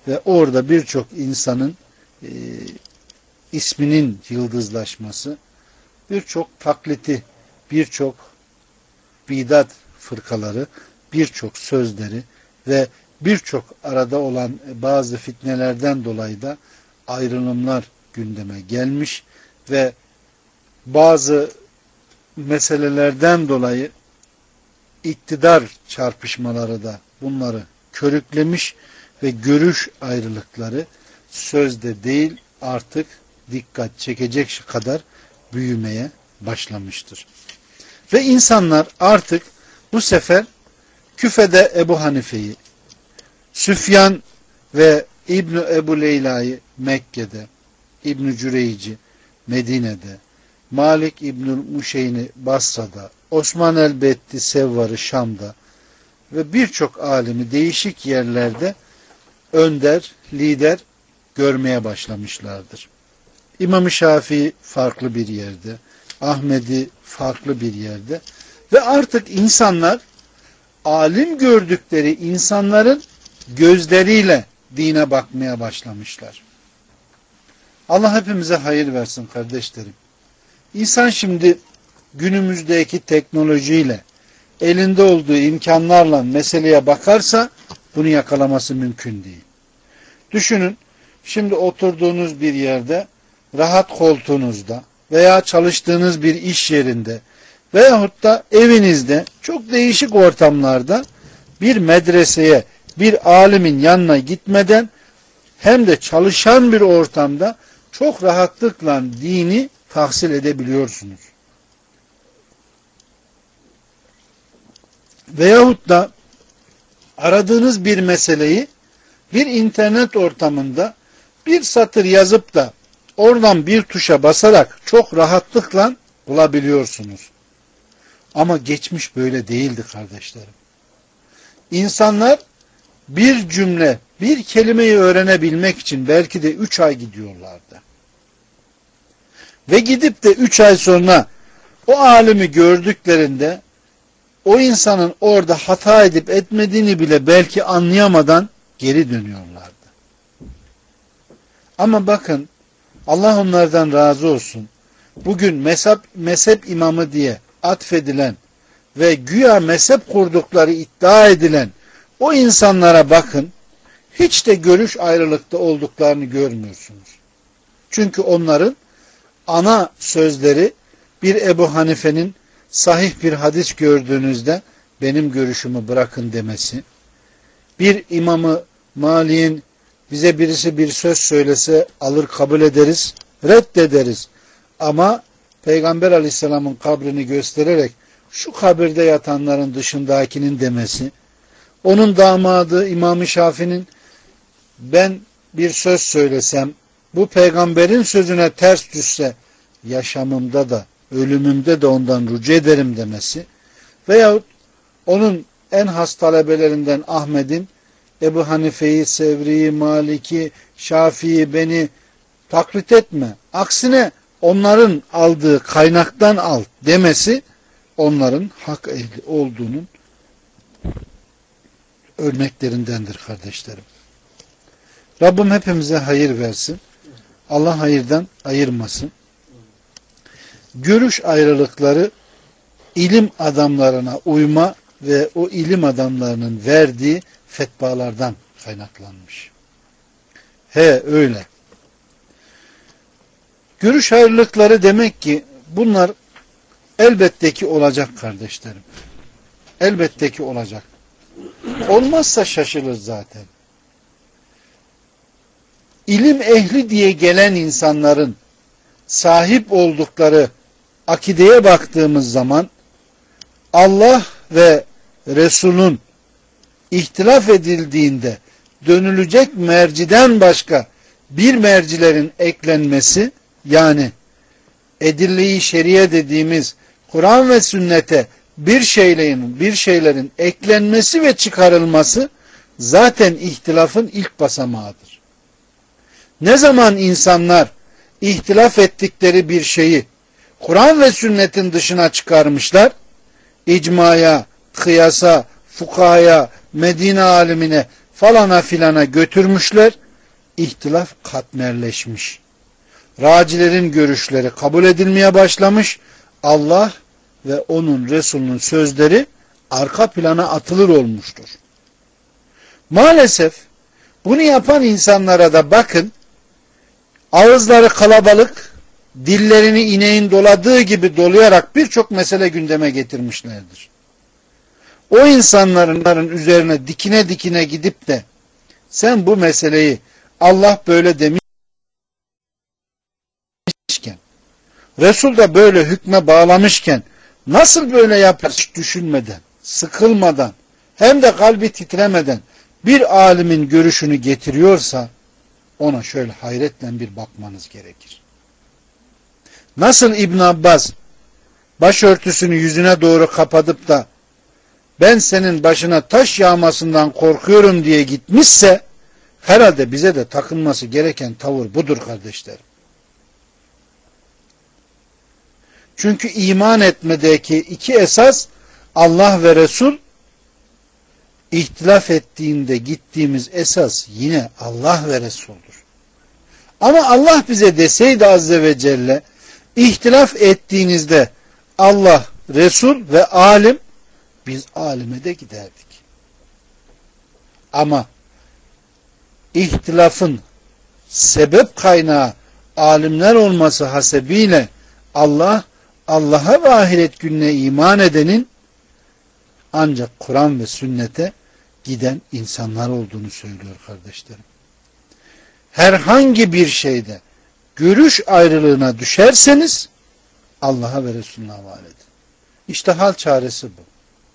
ve orada birçok insanın e, isminin yıldızlaşması, birçok taklidi, birçok bidat fırkaları, birçok sözleri ve birçok arada olan bazı fitnelerden dolayı da ayrılımlar gündeme gelmiş ve bazı meselelerden dolayı iktidar çarpışmaları da bunları körüklemiş ve görüş ayrılıkları sözde değil artık dikkat çekecek kadar büyümeye başlamıştır. Ve insanlar artık bu sefer küfede Ebu Hanife'yi, Süfyan ve İbn Ebu Leyla'yı Mekke'de, İbn Cüreyci Medine'de, Malik İbn Muşeyn'i Basra'da, Osman el-Betti Sevvar'ı Şam'da ve birçok alimi değişik yerlerde önder, lider görmeye başlamışlardır. İmam-ı Şafii farklı bir yerde, Ahmedi farklı bir yerde ve artık insanlar alim gördükleri insanların gözleriyle dine bakmaya başlamışlar. Allah hepimize hayır versin kardeşlerim. İnsan şimdi günümüzdeki teknolojiyle, elinde olduğu imkanlarla meseleye bakarsa bunu yakalaması mümkün değil. Düşünün, şimdi oturduğunuz bir yerde, rahat koltuğunuzda veya çalıştığınız bir iş yerinde veyahut da evinizde çok değişik ortamlarda bir medreseye, bir alimin yanına gitmeden hem de çalışan bir ortamda çok rahatlıkla dini tahsil edebiliyorsunuz. Veyahut da aradığınız bir meseleyi bir internet ortamında bir satır yazıp da oradan bir tuşa basarak çok rahatlıkla bulabiliyorsunuz. Ama geçmiş böyle değildi kardeşlerim. İnsanlar bir cümle, bir kelimeyi öğrenebilmek için belki de üç ay gidiyorlardı. Ve gidip de üç ay sonra o alimi gördüklerinde o insanın orada hata edip etmediğini bile belki anlayamadan geri dönüyorlardı. Ama bakın, Allah onlardan razı olsun. Bugün mezhep, mezhep imamı diye atfedilen ve güya mezhep kurdukları iddia edilen o insanlara bakın, hiç de görüş ayrılıkta olduklarını görmüyorsunuz. Çünkü onların ana sözleri bir Ebu Hanife'nin sahih bir hadis gördüğünüzde benim görüşümü bırakın demesi, bir İmam-ı Malik'in bize birisi bir söz söylese alır kabul ederiz, reddederiz. Ama Peygamber Aleyhisselam'ın kabrini göstererek şu kabirde yatanların dışındakinin demesi, onun damadı İmam-ı Şafii'nin ben bir söz söylesem bu peygamberin sözüne ters düşse yaşamımda da ölümümde de ondan rücu ederim demesi veyahut onun en has talebelerinden Ahmet'in Ebu Hanife'yi, Sevri'yi, Malik'i, Şafii'yi beni taklit etme. Aksine onların aldığı kaynaktan al demesi onların hak ehli olduğunun örneklerindendir kardeşlerim. Rabbim hepimize hayır versin. Allah hayırdan ayırmasın. Görüş ayrılıkları ilim adamlarına uyma ve o ilim adamlarının verdiği fetvalardan kaynaklanmış. He öyle. Görüş ayrılıkları demek ki bunlar elbette ki olacak kardeşlerim. Elbette ki olacak. Olmazsa şaşılır zaten. İlim ehli diye gelen insanların sahip oldukları akideye baktığımız zaman Allah ve Resul'ün ihtilaf edildiğinde dönülecek merciden başka bir mercilerin eklenmesi, yani edille-i şeriye dediğimiz Kur'an ve sünnete bir şeylerin, bir şeylerin eklenmesi ve çıkarılması zaten ihtilafın ilk basamağıdır. Ne zaman insanlar ihtilaf ettikleri bir şeyi Kur'an ve sünnetin dışına çıkarmışlar, icmaya, kıyasa, fukahaya, Medine alimine, falana filana götürmüşler. İhtilaf katmerleşmiş. Racilerin görüşleri kabul edilmeye başlamış. Allah ve onun Resulünün sözleri arka plana atılır olmuştur. Maalesef bunu yapan insanlara da bakın, ağızları kalabalık, dillerini ineğin doladığı gibi dolayarak birçok mesele gündeme getirmişlerdir. O insanların üzerine dikine dikine gidip de sen bu meseleyi Allah böyle demişken, Resul da böyle hükme bağlamışken nasıl böyle yapar hiç düşünmeden, sıkılmadan, hem de kalbi titremeden bir alimin görüşünü getiriyorsa ona şöyle hayretle bir bakmanız gerekir. Nasıl İbn Abbas başörtüsünü yüzüne doğru kapatıp da ben senin başına taş yağmasından korkuyorum diye gitmişse herhalde bize de takılması gereken tavır budur kardeşlerim. Çünkü iman etmedeki iki esas Allah ve Resul, ihtilaf ettiğinde gittiğimiz esas yine Allah ve Resul'dur. Ama Allah bize deseydi Azze ve Celle, ihtilaf ettiğinizde Allah, Resul ve alim, biz alime de giderdik. Ama ihtilafın sebep kaynağı alimler olması hasebiyle Allah, Allah'a ve ahiret gününe iman edenin ancak Kur'an ve sünnete giden insanlar olduğunu söylüyor kardeşlerim. Herhangi bir şeyde görüş ayrılığına düşerseniz Allah'a ve Resulüne havale edin. İşte hal çaresi bu.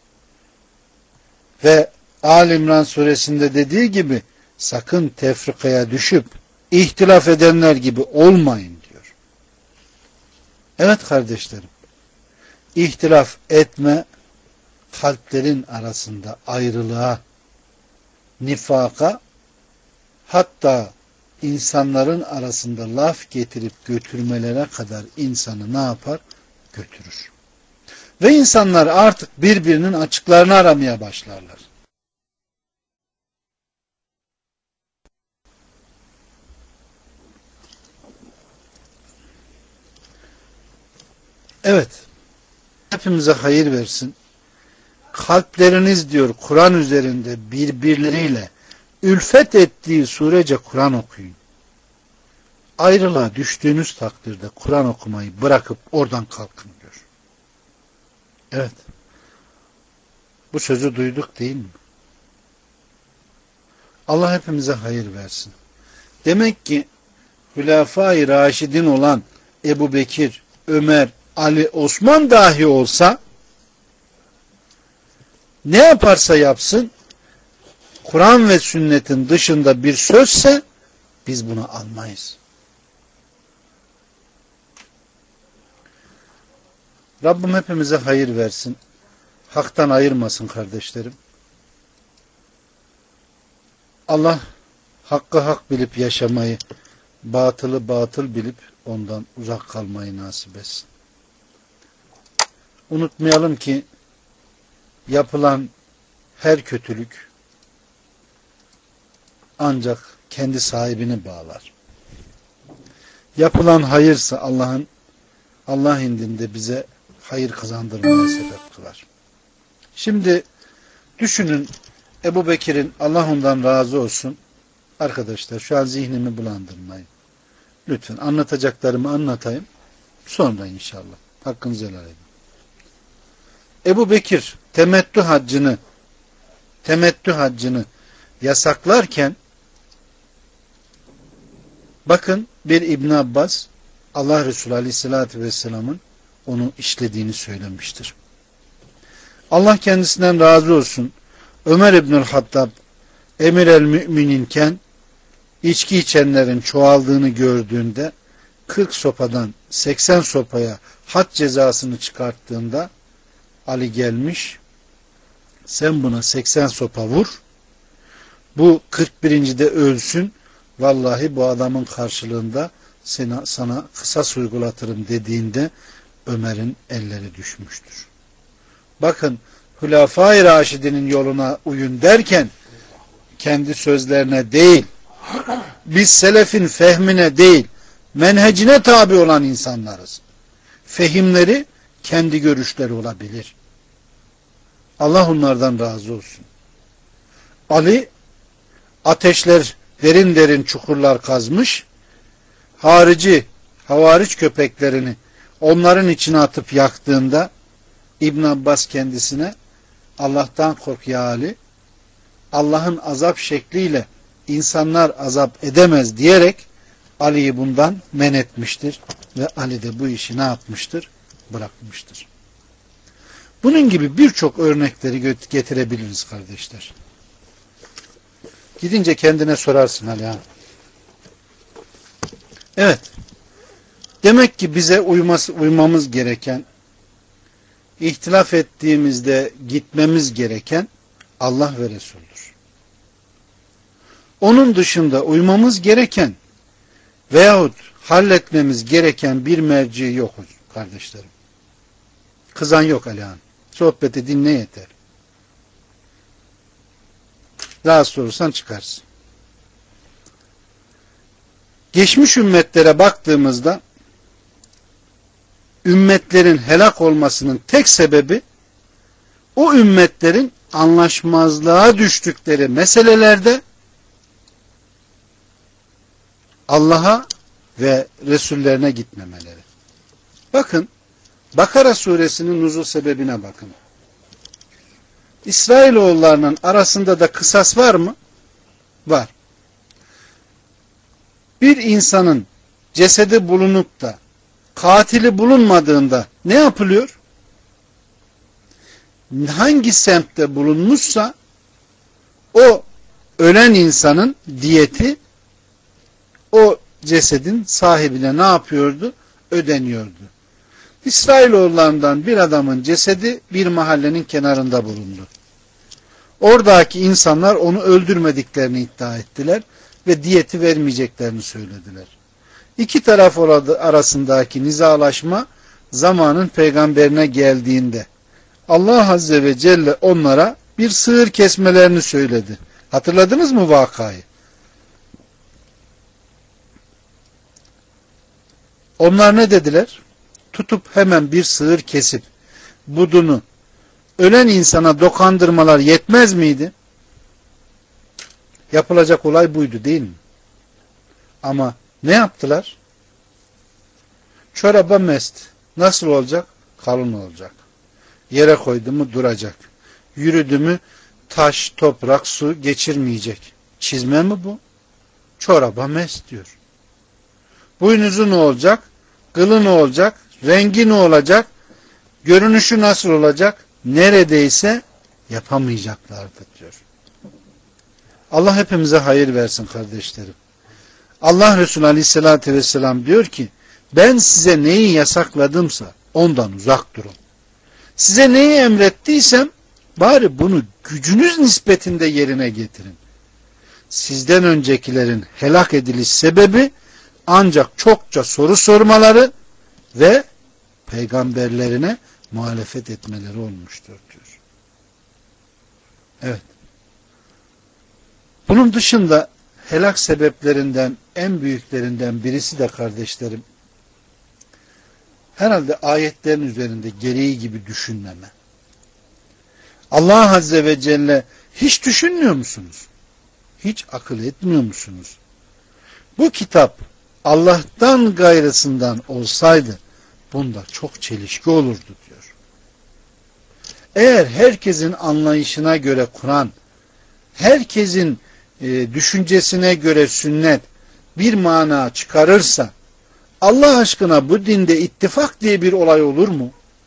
Ve Ali İmran suresinde dediği gibi sakın tefrikaya düşüp ihtilaf edenler gibi olmayın diyor. Evet kardeşlerim, ihtilaf etme kalplerin arasında ayrılığa, nifaka, hatta insanların arasında laf getirip götürmelere kadar insanı ne yapar? Götürür. Ve insanlar artık birbirinin açıklarını aramaya başlarlar. Evet, hepimize hayır versin. Kalpleriniz diyor Kur'an üzerinde birbirleriyle ülfet ettiği sürece Kur'an okuyun. Ayrılığa düştüğünüz takdirde Kur'an okumayı bırakıp oradan kalkın diyor. Evet. Bu sözü duyduk değil mi? Allah hepimize hayır versin. Demek ki Hülefai Raşidin olan Ebu Bekir, Ömer, Ali, Osman dahi olsa ne yaparsa yapsın Kur'an ve sünnetin dışında bir sözse biz bunu almayız. Rabbim hepimize hayır versin. Haktan ayırmasın kardeşlerim. Allah hakkı hak bilip yaşamayı, batılı batıl bilip ondan uzak kalmayı nasip etsin. Unutmayalım ki yapılan her kötülük ancak kendi sahibini bağlar. Yapılan hayırsa Allah'ın Allah indinde bize hayır kazandırmaya sebep kılar. Şimdi düşünün, Ebu Bekir'in, Allah ondan razı olsun. Arkadaşlar şu an zihnimi bulandırmayın. Lütfen anlatacaklarımı anlatayım. Sonra inşallah. Hakkınızı helal edin. Ebu Bekir temettü haccını temettü haccını yasaklarken bakın bir İbn Abbas Allah Resulü Aleyhisselatü Vesselam'ın onu işlediğini söylemiştir. Allah kendisinden razı olsun. Ömer İbnül Hattab emir el mümininken içki içenlerin çoğaldığını gördüğünde kırk sopadan seksen sopaya had cezasını çıkarttığında Ali gelmiş, sen buna seksen sopa vur, bu kırk birincide ölsün, vallahi bu adamın karşılığında sana, sana kısas uygulatırım dediğinde Ömer'in elleri düşmüştür. Bakın Hülefai Raşidinin yoluna uyun derken kendi sözlerine değil, biz selefin fehmine değil, menhecine tabi olan insanlarız. Fehimleri kendi görüşleri olabilir. Allah onlardan razı olsun. Ali ateşler, derin derin çukurlar kazmış, harici, havariç köpeklerini onların içine atıp yaktığında İbn Abbas kendisine Allah'tan kork ya Ali, Allah'ın azap şekliyle insanlar azap edemez diyerek Ali'yi bundan men etmiştir ve Ali de bu işi ne yapmıştır? Bırakmıştır. Bunun gibi birçok örnekleri getirebiliriz kardeşler. Gidince kendine sorarsın Ali ha. Evet. Demek ki bize uyması, uymamız gereken, ihtilaf ettiğimizde gitmemiz gereken Allah ve Resul'dür. Onun dışında uymamız gereken veyahut halletmemiz gereken bir merci yok kardeşlerim. Kızan yok Alihan. Sohbeti dinle yeter. Rahatsız olursan çıkarsın. Geçmiş ümmetlere baktığımızda ümmetlerin helak olmasının tek sebebi o ümmetlerin anlaşmazlığa düştükleri meselelerde Allah'a ve Resullerine gitmemeleri. Bakın Bakara suresinin nuzul sebebine bakın. İsrailoğullarının arasında da kısas var mı? Var. Bir insanın cesedi bulunup da katili bulunmadığında ne yapılıyor? Hangi semtte bulunmuşsa o ölen insanın diyeti o cesedin sahibine ne yapıyordu? Ödeniyordu. İsrailoğullarından bir adamın cesedi bir mahallenin kenarında bulundu. Oradaki insanlar onu öldürmediklerini iddia ettiler ve diyeti vermeyeceklerini söylediler. İki taraf arasındaki nizalaşma zamanın peygamberine geldiğinde Allah Azze ve Celle onlara bir sığır kesmelerini söyledi. Hatırladınız mı vakayı? Onlar ne dediler? Tutup hemen bir sığır kesip budunu ölen insana dokandırmalar yetmez miydi? Yapılacak olay buydu değil mi? Ama ne yaptılar? Çoraba mest. Nasıl olacak? Kalın olacak. Yere koydu mu duracak. Yürüdü mü taş, toprak, su geçirmeyecek. Çizme mi bu? Çoraba mest diyor. Boynuzu ne olacak? Kılı ne olacak? Rengi ne olacak? Görünüşü nasıl olacak? Neredeyse yapamayacaklardı diyor. Allah hepimize hayır versin kardeşlerim. Allah Resulü Aleyhisselatü Vesselam diyor ki ben size neyi yasakladımsa ondan uzak durun. Size neyi emrettiysem bari bunu gücünüz nispetinde yerine getirin. Sizden öncekilerin helak ediliş sebebi ancak çokça soru sormaları ve peygamberlerine muhalefet etmeleri olmuştur diyor. Evet. Bunun dışında helak sebeplerinden en büyüklerinden birisi de kardeşlerim herhalde ayetlerin üzerinde gereği gibi düşünmeme. Allah Azze ve Celle hiç düşünmüyor musunuz? Hiç akıl etmiyor musunuz? Bu kitap Allah'tan gayrısından olsaydı bunda çok çelişki olurdu diyor. Eğer herkesin anlayışına göre Kur'an, herkesin e, düşüncesine göre sünnet bir mana çıkarırsa Allah aşkına bu dinde ittifak diye bir olay olur mu?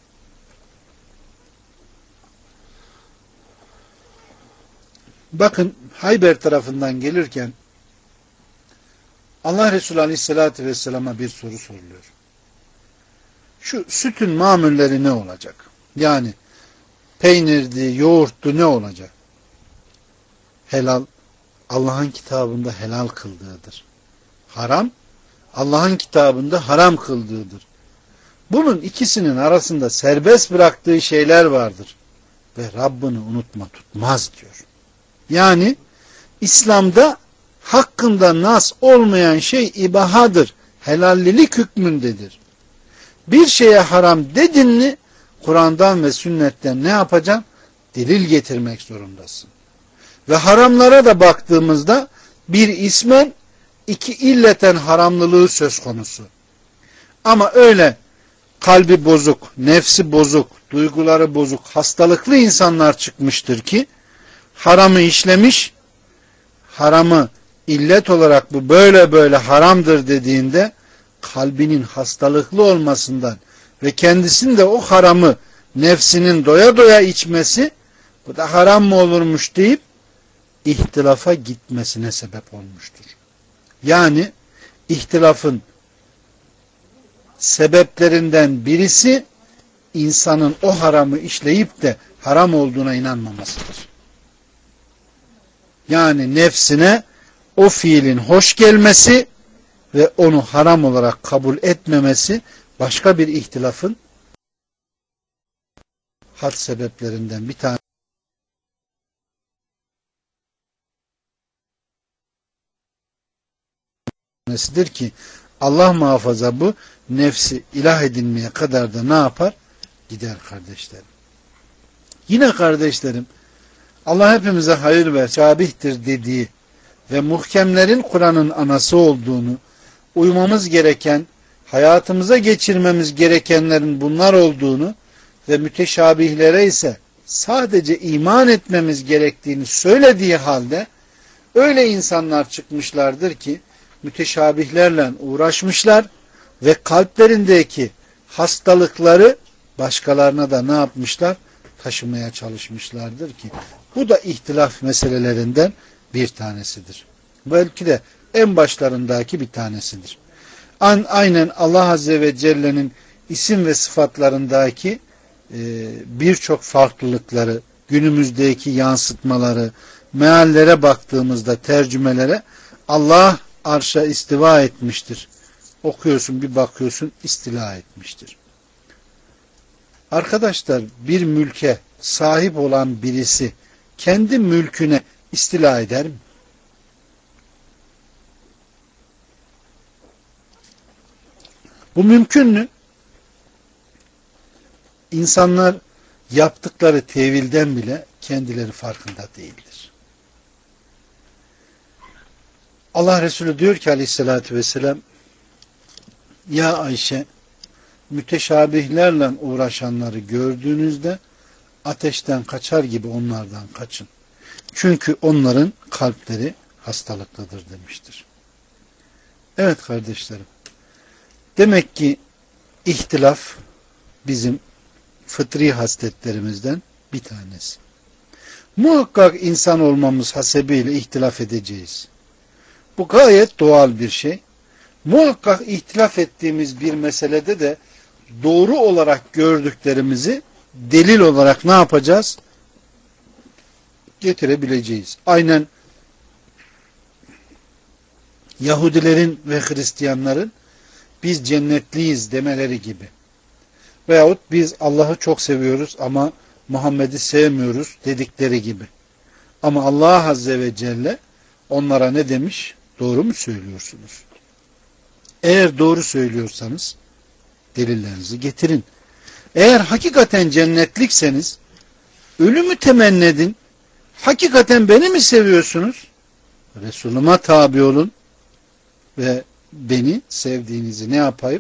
Bakın Hayber tarafından gelirken Allah Resulü Aleyhisselatü Vesselam'a bir soru soruluyor. Şu sütün mamulleri ne olacak? Yani peynirdi, yoğurttu ne olacak? Helal, Allah'ın kitabında helal kıldığıdır. Haram, Allah'ın kitabında haram kıldığıdır. Bunun ikisinin arasında serbest bıraktığı şeyler vardır. Ve Rabbini unutma tutmaz diyor. Yani İslam'da hakkında nas olmayan şey ibahadır. Helallilik hükmündedir. Bir şeye haram dedin mi Kur'an'dan ve sünnetten ne yapacaksın? Delil getirmek zorundasın. Ve haramlara da baktığımızda bir ismen iki illeten haramlılığı söz konusu. Ama öyle kalbi bozuk, nefsi bozuk, duyguları bozuk, hastalıklı insanlar çıkmıştır ki haramı işlemiş, haramı illet olarak bu böyle böyle haramdır dediğinde kalbinin hastalıklı olmasından ve kendisinin de o haramı nefsinin doya doya içmesi, bu da haram mı olurmuş deyip ihtilafa gitmesine sebep olmuştur. Yani ihtilafın sebeplerinden birisi insanın o haramı işleyip de haram olduğuna inanmamasıdır. Yani nefsine o fiilin hoş gelmesi ve onu haram olarak kabul etmemesi başka bir ihtilafın had sebeplerinden bir tanesidir ki Allah muhafaza bu nefsi ilah edinmeye kadar da ne yapar? Gider kardeşlerim. Yine kardeşlerim Allah hepimize hayır ver, sabihtir dediği ve muhkemlerin Kur'an'ın anası olduğunu, uymamız gereken, hayatımıza geçirmemiz gerekenlerin bunlar olduğunu ve müteşabihlere ise sadece iman etmemiz gerektiğini söylediği halde öyle insanlar çıkmışlardır ki müteşabihlerle uğraşmışlar ve kalplerindeki hastalıkları başkalarına da ne yapmışlar? Taşımaya çalışmışlardır ki bu da ihtilaf meselelerinden bir tanesidir. Belki de en başlarındaki bir tanesidir. Aynen Allah Azze ve Celle'nin isim ve sıfatlarındaki e, birçok farklılıkları, günümüzdeki yansıtmaları, meallere baktığımızda tercümelere Allah arşa istiva etmiştir. Okuyorsun bir bakıyorsun istila etmiştir. Arkadaşlar bir mülke sahip olan birisi kendi mülküne istila eder mi? Bu mümkün mü? İnsanlar yaptıkları tevilden bile kendileri farkında değildir. Allah Resulü diyor ki aleyhissalatü vesselam, ya Ayşe, müteşabihlerle uğraşanları gördüğünüzde ateşten kaçar gibi onlardan kaçın. Çünkü onların kalpleri hastalıklıdır demiştir. Evet kardeşlerim. Demek ki ihtilaf bizim fıtri hasletlerimizden bir tanesi. Muhakkak insan olmamız hasebiyle ihtilaf edeceğiz. Bu gayet doğal bir şey. Muhakkak ihtilaf ettiğimiz bir meselede de doğru olarak gördüklerimizi delil olarak ne yapacağız? Getirebileceğiz. Aynen Yahudilerin ve Hristiyanların biz cennetliyiz demeleri gibi. Veyahut biz Allah'ı çok seviyoruz ama Muhammed'i sevmiyoruz dedikleri gibi. Ama Allah Azze ve Celle onlara ne demiş? Doğru mu söylüyorsunuz? Eğer doğru söylüyorsanız delillerinizi getirin. Eğer hakikaten cennetlikseniz ölümü temenni edin. Hakikaten beni mi seviyorsunuz? Resulüme tabi olun ve beni sevdiğinizi ne yapayım?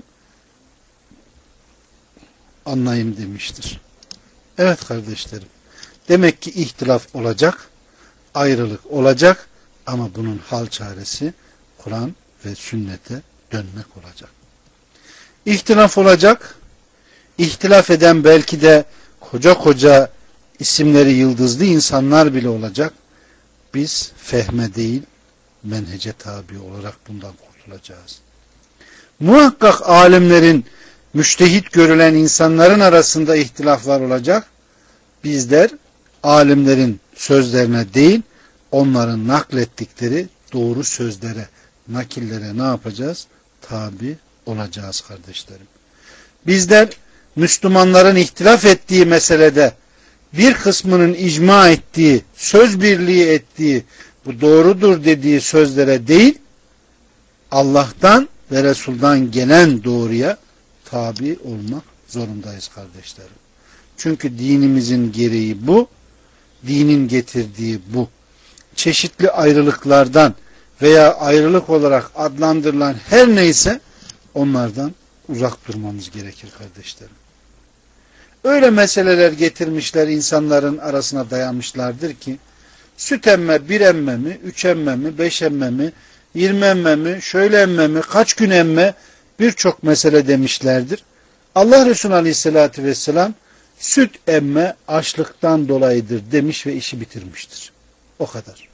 Anlayayım demiştir. Evet kardeşlerim. Demek ki ihtilaf olacak, ayrılık olacak ama bunun hal çaresi Kur'an ve sünnete dönmek olacak. İhtilaf olacak. İhtilaf eden belki de koca koca isimleri yıldızlı insanlar bile olacak. Biz fehme değil menhece tabi olarak bundan kurtulacağız. Muhakkak alimlerin, müştehit görülen insanların arasında ihtilaflar olacak. Bizler alimlerin sözlerine değil, onların naklettikleri doğru sözlere, nakillere ne yapacağız? Tabi olacağız kardeşlerim. Bizler Müslümanların ihtilaf ettiği meselede bir kısmının icma ettiği, söz birliği ettiği bu doğrudur dediği sözlere değil, Allah'tan ve Resul'dan gelen doğruya tabi olmak zorundayız kardeşlerim. Çünkü dinimizin gereği bu, dinin getirdiği bu. Çeşitli ayrılıklardan veya ayrılık olarak adlandırılan her neyse onlardan uzak durmamız gerekir kardeşlerim. Öyle meseleler getirmişler, insanların arasına dayanmışlardır ki süt emme, bir emme mi, üç emme mi, beş emme mi, yirmi emme mi, şöyle emme mi, kaç gün emme, birçok mesele demişlerdir. Allah Resulü Aleyhisselatü Vesselam süt emme açlıktan dolayıdır demiş ve işi bitirmiştir. O kadar.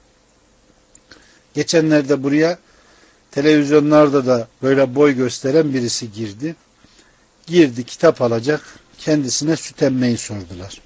Geçenlerde buraya televizyonlarda da böyle boy gösteren birisi girdi. Girdi kitap alacak. Kendisine süt emmeyi sordular.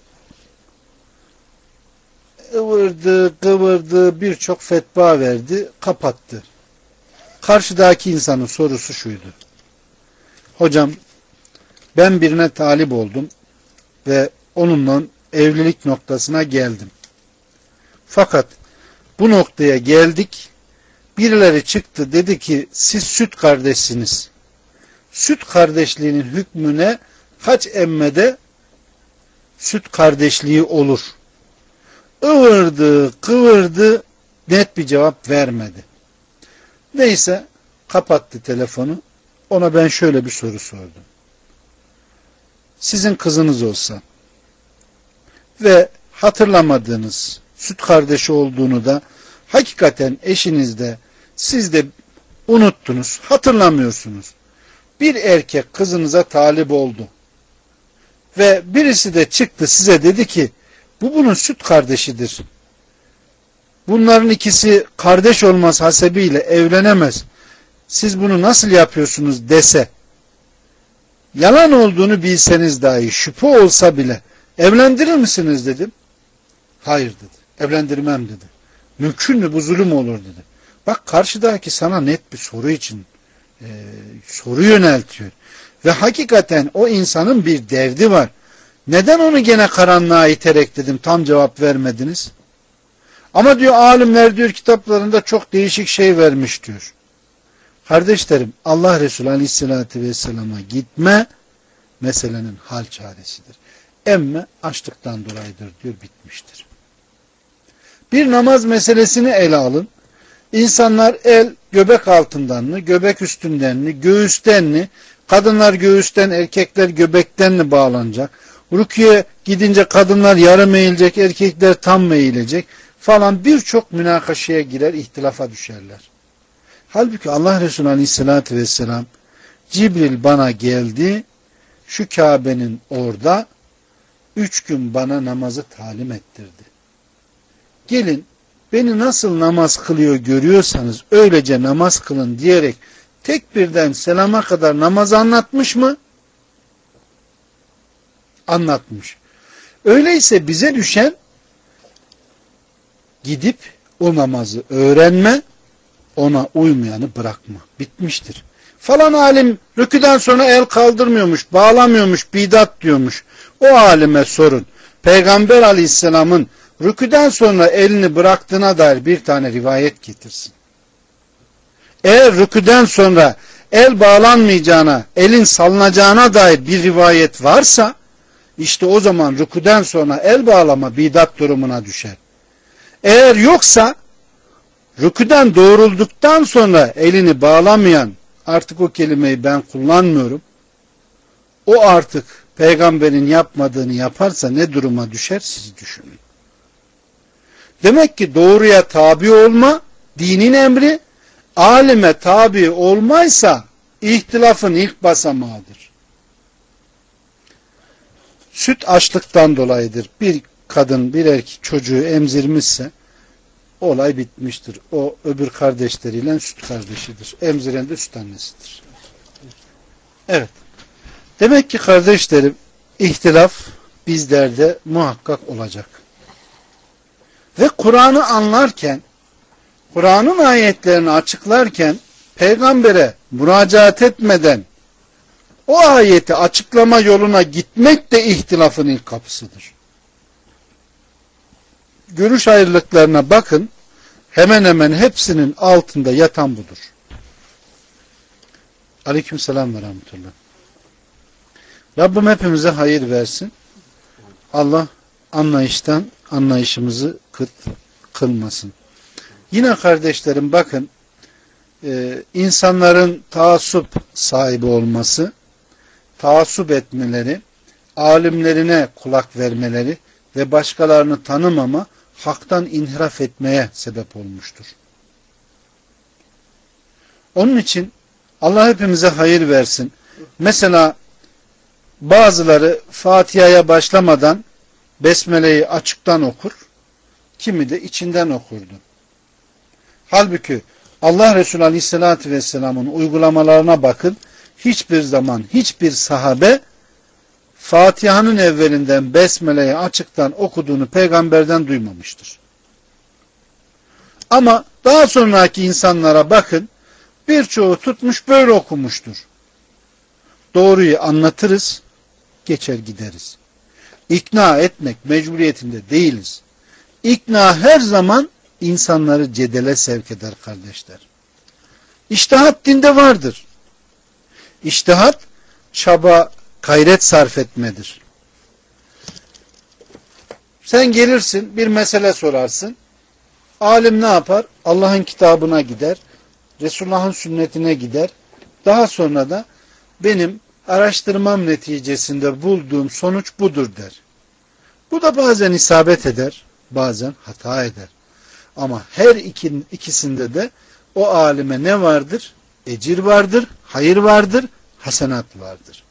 Ivırdı, kıvırdı, birçok fetva verdi, kapattı. Karşıdaki insanın sorusu şuydu. Hocam, ben birine talip oldum ve onunla evlilik noktasına geldim. Fakat bu noktaya geldik, birileri çıktı dedi ki siz süt kardeşsiniz. Süt kardeşliğinin hükmüne kaç emmede süt kardeşliği olur? Ivırdı, kıvırdı, net bir cevap vermedi. Neyse kapattı telefonu. Ona ben şöyle bir soru sordum. Sizin kızınız olsa ve hatırlamadığınız süt kardeşi olduğunu da hakikaten eşinizde siz de unuttunuz, hatırlamıyorsunuz. Bir erkek kızınıza talip oldu ve birisi de çıktı size dedi ki bu bunun süt kardeşidir. Bunların ikisi kardeş olmaz hasebiyle evlenemez. Siz bunu nasıl yapıyorsunuz dese, yalan olduğunu bilseniz dahi, şüphe olsa bile evlendirir misiniz dedim. Hayır dedi. Evlendirmem dedi. Mümkün mü, bu zulüm olur dedi. Bak karşıdaki sana net bir soru için e, soru yöneltiyor. Ve hakikaten o insanın bir derdi var. Neden onu gene karanlığa iterek dedim tam cevap vermediniz? Ama diyor alimler diyor kitaplarında çok değişik şey vermiş diyor. Kardeşlerim Allah Resulü Aleyhisselatü Vesselam'a gitme meselenin hal çaresidir. Emme açlıktan dolayıdır diyor, bitmiştir. Bir namaz meselesini ele alın. İnsanlar el göbek altından mı, göbek üstünden mi, göğüsten mi, kadınlar göğüsten, erkekler göbekten mi bağlanacak? Rüküye gidince kadınlar yarım eğilecek, erkekler tam mı eğilecek falan birçok münakaşaya girer, ihtilafa düşerler. Halbuki Allah Resulü Aleyhisselatü Vesselam Cibril bana geldi, şu Kabe'nin orada üç gün bana namazı talim ettirdi. Gelin beni nasıl namaz kılıyor görüyorsanız öylece namaz kılın diyerek tekbirden selama kadar namazı anlatmış mı? Anlatmış. Öyleyse bize düşen gidip o namazı öğrenme, ona uymayanı bırakma. Bitmiştir. Falan alim rüküden sonra el kaldırmıyormuş, bağlamıyormuş, bidat diyormuş. O alime sorun. Peygamber Aleyhisselam'ın rüküden sonra elini bıraktığına dair bir tane rivayet getirsin. Eğer rüküden sonra el bağlanmayacağına, elin salınacağına dair bir rivayet varsa, işte o zaman rüküden sonra el bağlama bidat durumuna düşer. Eğer yoksa, rüküden doğrulduktan sonra elini bağlamayan, artık o kelimeyi ben kullanmıyorum, o artık peygamberin yapmadığını yaparsa ne duruma düşer siz düşünün. Demek ki doğruya tabi olma, dinin emri, alime tabi olmaysa ihtilafın ilk basamağıdır. Süt açlıktan dolayıdır. Bir kadın bir erkek çocuğu emzirmişse olay bitmiştir. O öbür kardeşleriyle süt kardeşidir. Emziren de süt annesidir. Evet. Demek ki kardeşlerim ihtilaf bizlerde muhakkak olacak. Ve Kur'an'ı anlarken, Kur'an'ın ayetlerini açıklarken peygambere müracaat etmeden o ayeti açıklama yoluna gitmek de ihtilafın ilk kapısıdır. Görüş ayrılıklarına bakın. hemen hemen hepsinin altında yatan budur. Aleykümselam ve rahmetullah. Rabbim hepimize hayır versin. Allah anlayıştan anlayışımızı kıt kılmasın. Yine kardeşlerim bakın, e, insanların taassup sahibi olması, taassup etmeleri, alimlerine kulak vermeleri ve başkalarını tanımama, haktan inhiraf etmeye sebep olmuştur. Onun için Allah hepimize hayır versin. Mesela bazıları Fatiha'ya başlamadan Besmele'yi açıktan okur, kimi de içinden okurdu. Halbuki Allah Resulü Aleyhisselatü Vesselam'ın uygulamalarına bakın, hiçbir zaman hiçbir sahabe Fatiha'nın evvelinden Besmele'yi açıktan okuduğunu peygamberden duymamıştır. Ama daha sonraki insanlara bakın, birçoğu tutmuş böyle okumuştur. Doğruyu anlatırız, geçer gideriz. İkna etmek mecburiyetinde değiliz. İkna her zaman insanları cedele sevk eder kardeşler. İçtihat dinde vardır. İçtihat çaba, gayret sarf etmedir. Sen gelirsin, bir mesele sorarsın. Alim ne yapar? Allah'ın kitabına gider, Resulullah'ın sünnetine gider. Daha sonra da benim araştırmam neticesinde bulduğum sonuç budur der. Bu da bazen isabet eder, bazen hata eder. Ama her iki, ikisinde de o alime ne vardır? Ecir vardır, hayır vardır, hasenat vardır.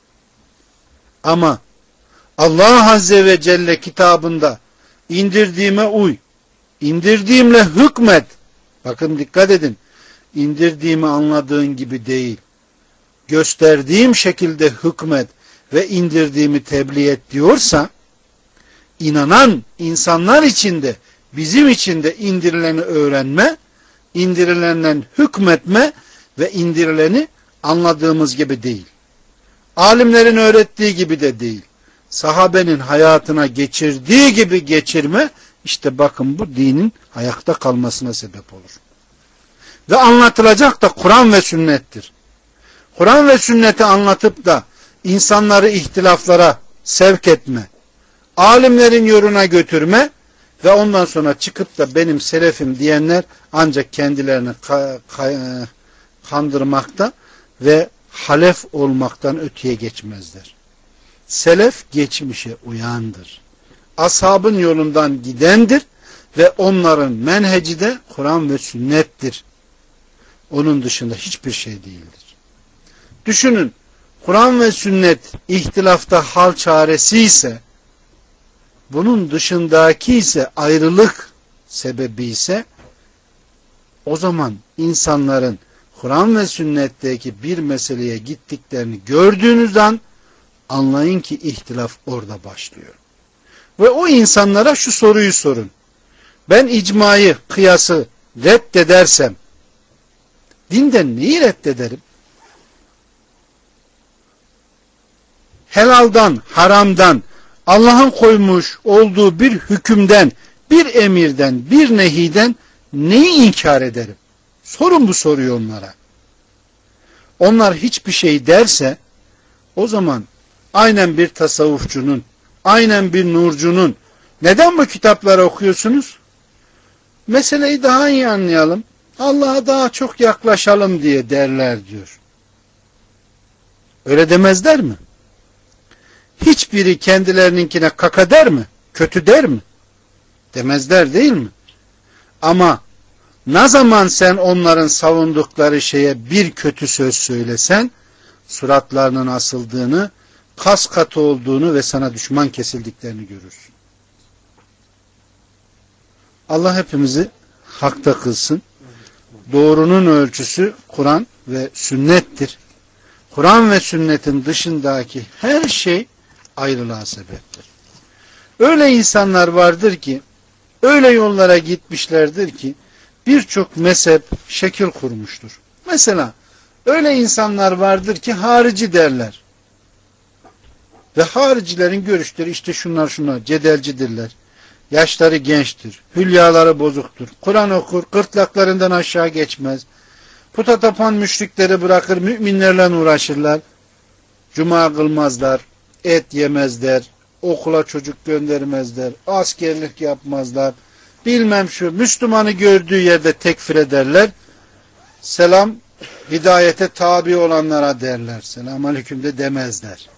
Ama Allah Azze ve Celle kitabında indirdiğime uy, indirdiğimle hükmet. Bakın dikkat edin. İndirdiğimi anladığın gibi değil. Gösterdiğim şekilde hükmet ve indirdiğimi tebliğ et diyorsa, inanan insanlar içinde, bizim içinde indirileni öğrenme, indirilenden hükmetme ve indirileni anladığımız gibi değil. Alimlerin öğrettiği gibi de değil. Sahabenin hayatına geçirdiği gibi geçirme, işte bakın bu dinin ayakta kalmasına sebep olur. Ve anlatılacak da Kur'an ve sünnettir. Kur'an ve sünneti anlatıp da insanları ihtilaflara sevk etme, alimlerin yoruna götürme ve ondan sonra çıkıp da benim selefim diyenler ancak kendilerini ka- ka- kandırmakta ve halef olmaktan öteye geçmezler. Selef geçmişe uyandır. Ashabın yolundan gidendir ve onların menheci de Kur'an ve sünnettir. Onun dışında hiçbir şey değildir. Düşünün, Kur'an ve sünnet ihtilafta hal çaresi ise, bunun dışındaki ise ayrılık sebebi ise, o zaman insanların Kur'an ve sünnetteki bir meseleye gittiklerini gördüğünüz an anlayın ki ihtilaf orada başlıyor. Ve o insanlara şu soruyu sorun. Ben icmayı, kıyası reddedersem dinden neyi reddederim? Helaldan, haramdan, Allah'ın koymuş olduğu bir hükümden, bir emirden, bir nehiden neyi inkar ederim? Sorun bu soruyu onlara. Onlar hiçbir şey derse, o zaman aynen bir tasavvufçunun, aynen bir nurcunun, neden bu kitapları okuyorsunuz? Meseleyi daha iyi anlayalım, Allah'a daha çok yaklaşalım diye derler diyor. Öyle demezler mi? Hiçbiri kendilerininkine kaka der mi? Kötü der mi? Demezler değil mi? Ama ne zaman sen onların savundukları şeye bir kötü söz söylesen, suratlarının asıldığını, kas katı olduğunu ve sana düşman kesildiklerini görürsün. Allah hepimizi hakta kılsın. Doğrunun ölçüsü Kur'an ve sünnettir. Kur'an ve sünnetin dışındaki her şey ayrılığa sebeptir. Öyle insanlar vardır ki, öyle yollara gitmişlerdir ki, birçok mezhep şekil kurmuştur. Mesela öyle insanlar vardır ki harici derler. Ve haricilerin görüşleri işte şunlar şunlar, cedelcidirler. Yaşları gençtir. Hülyaları bozuktur. Kur'an okur. Gırtlaklarından aşağı geçmez. Puta tapan müşrikleri bırakır. Müminlerle uğraşırlar. Cuma kılmazlar. Et yemezler. Okula çocuk göndermezler. Askerlik yapmazlar. Bilmem şu. Müslümanı gördüğü yerde tekfir ederler. Selam hidayete tabi olanlara derler. Selamünaleyküm de demezler.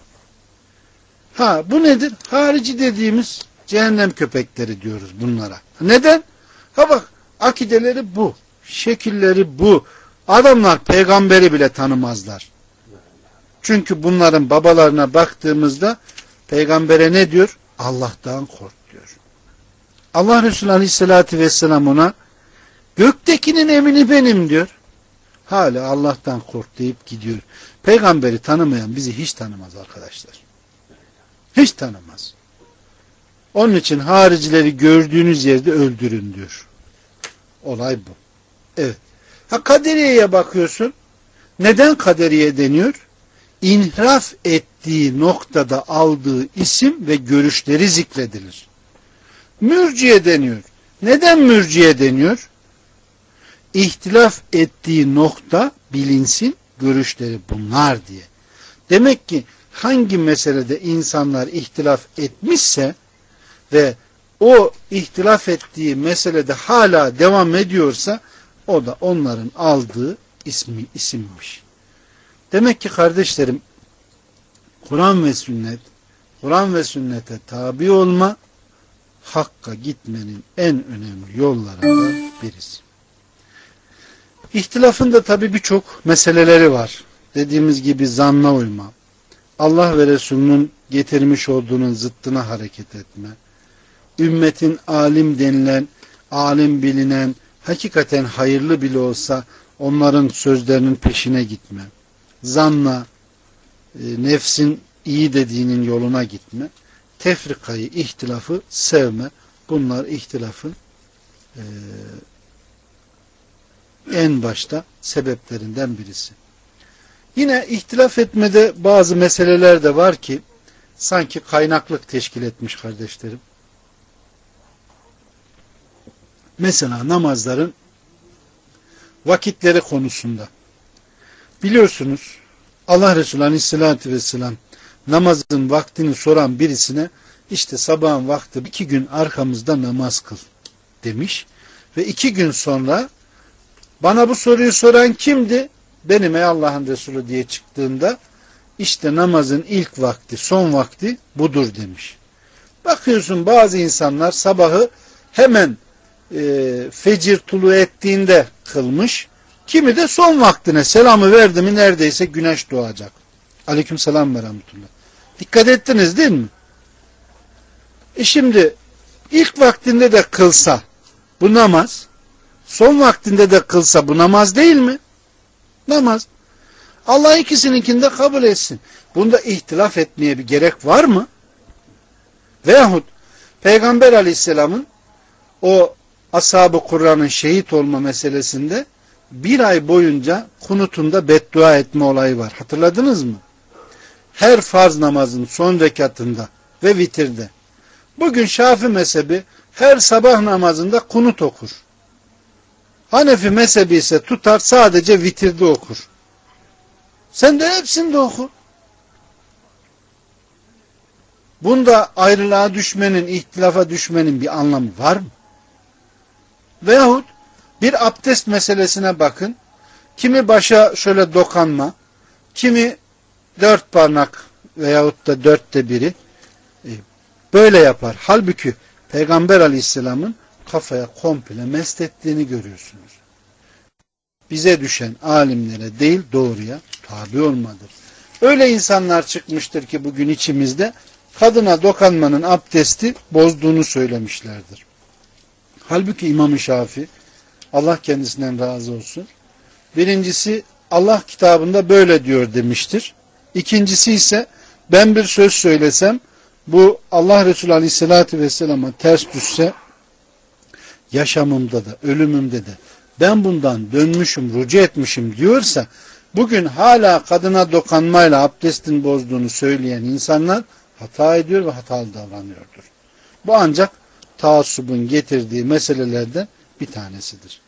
Ha bu nedir? Harici dediğimiz cehennem köpekleri diyoruz bunlara. Neden? Ha bak akideleri bu. Şekilleri bu. Adamlar peygamberi bile tanımazlar. Çünkü bunların babalarına baktığımızda peygambere ne diyor? Allah'tan kork diyor. Allah Resulü Aleyhisselatü Vesselam ona göktekinin emini benim diyor. Hala Allah'tan kork deyip gidiyor. Peygamberi tanımayan bizi hiç tanımaz arkadaşlar. Hiç tanımaz. Onun için haricileri gördüğünüz yerde öldürün diyor. Olay bu. Evet. Ha kaderiyeye bakıyorsun. Neden kaderiye deniyor? İnhiraf ettiği noktada aldığı isim ve görüşleri zikredilir. Mürciye deniyor. Neden mürciye deniyor? İhtilaf ettiği nokta bilinsin, görüşleri bunlar diye. Demek ki hangi meselede insanlar ihtilaf etmişse ve o ihtilaf ettiği meselede hala devam ediyorsa o da onların aldığı ismi, isimmiş. Demek ki kardeşlerim Kur'an ve sünnet, Kur'an ve sünnete tabi olma hakka gitmenin en önemli yollarından birisi. İhtilafın da tabi birçok meseleleri var. Dediğimiz gibi zanna uyma, Allah ve Resulünün getirmiş olduğunun zıttına hareket etme, ümmetin alim denilen, alim bilinen, hakikaten hayırlı bile olsa onların sözlerinin peşine gitme, zanna, e, nefsin iyi dediğinin yoluna gitme, tefrikayı, ihtilafı sevme, bunlar ihtilafın e, en başta sebeplerinden birisi. Yine ihtilaf etmede bazı meseleler de var ki sanki kaynaklık teşkil etmiş kardeşlerim. Mesela namazların vakitleri konusunda. Biliyorsunuz Allah Resulü Aleyhisselatü Vesselam namazın vaktini soran birisine işte sabahın vakti iki gün arkamızda namaz kıl demiş. Ve iki gün sonra bana bu soruyu soran kimdi? Benim ey Allah'ın Resulü diye çıktığında işte namazın ilk vakti, son vakti budur demiş. Bakıyorsun bazı insanlar sabahı hemen e, fecir tulu ettiğinde kılmış. Kimi de son vaktine selamı verdi mi neredeyse güneş doğacak. Aleykümselam ve rahmetullah. Dikkat ettiniz değil mi? E şimdi ilk vaktinde de kılsa bu namaz, son vaktinde de kılsa bu namaz değil mi? Namaz. Allah ikisininkini de kabul etsin. Bunda ihtilaf etmeye bir gerek var mı? Veyahut Peygamber Aleyhisselam'ın o ashab-ı Kur'an'ın şehit olma meselesinde bir ay boyunca kunutunda beddua etme olayı var. Hatırladınız mı? Her farz namazın son rekatında ve vitirde. Bugün Şafii mezhebi her sabah namazında kunut okur. Hanefi mezhebi ise tutar sadece vitirde okur. Sen de hepsinde oku. Bunda ayrılığa düşmenin, ihtilafa düşmenin bir anlamı var mı? Veyahut bir abdest meselesine bakın. Kimi başa şöyle dokanma, kimi dört parmak veyahut da dörtte biri böyle yapar. Halbuki Peygamber Aleyhisselam'ın kafaya komple meslettiğini görüyorsunuz. Bize düşen alimlere değil doğruya tabi olmadır. Öyle insanlar çıkmıştır ki bugün içimizde kadına dokanmanın abdesti bozduğunu söylemişlerdir. Halbuki İmam-ı Şafii Allah kendisinden razı olsun. Birincisi Allah kitabında böyle diyor demiştir. İkincisi ise ben bir söz söylesem bu Allah Resulü Aleyhisselatü Vesselam'a ters düşse yaşamımda da ölümümde de ben bundan dönmüşüm, rücu etmişim diyorsa bugün hala kadına dokanmayla abdestin bozduğunu söyleyen insanlar hata ediyor ve hatalı davranıyordur. Bu ancak taassubun getirdiği meselelerden bir tanesidir.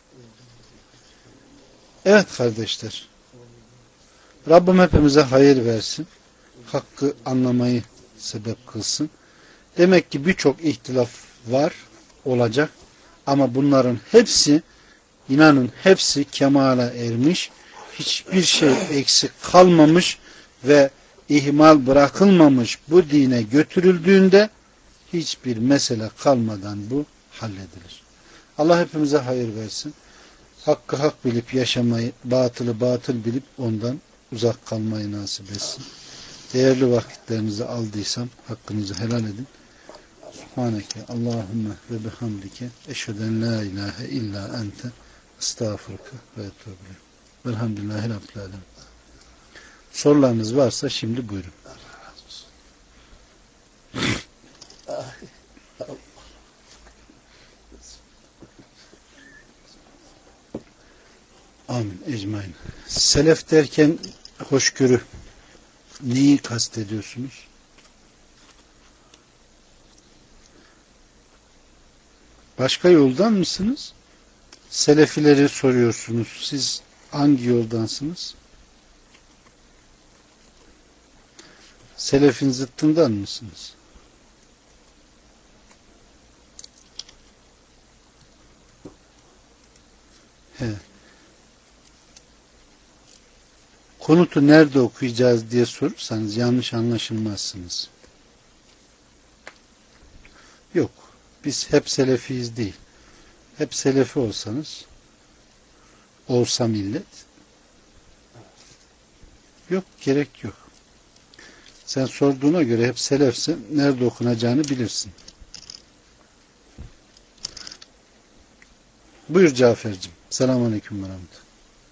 Evet kardeşler, Rabbim hepimize hayır versin, hakkı anlamayı sebep kılsın. Demek ki birçok ihtilaf var, olacak ama bunların hepsi, inanın hepsi kemale ermiş, hiçbir şey eksik kalmamış ve ihmal bırakılmamış bu dine götürüldüğünde hiçbir mesele kalmadan bu halledilir. Allah hepimize hayır versin. Hakkı hak bilip yaşamayı, batılı batıl bilip ondan uzak kalmayı nasip etsin. Değerli vakitlerinizi aldıysam hakkınızı helal edin. Subhaneke Allahümme ve bihamdike eşheden la ilahe illa ente estağfurke ve etûbü. Velhamdülillahi Rabbil alemin. Sorularınız varsa şimdi buyurun. Amin. Ecmaîn. Selef derken hoşgörü neyi kastediyorsunuz? Başka yoldan mısınız? Selefileri soruyorsunuz. Siz hangi yoldansınız? Selefin zıttından mısınız? He. Konutu nerede okuyacağız diye sorursanız yanlış anlaşılmazsınız. Yok. Biz hep selefiyiz değil. Hep selefi olsanız olsa millet yok, gerek yok. Sen sorduğuna göre hep selefsin. Nerede okunacağını bilirsin. Buyur Cafer'cim. Selamünaleyküm ve rahmetullah.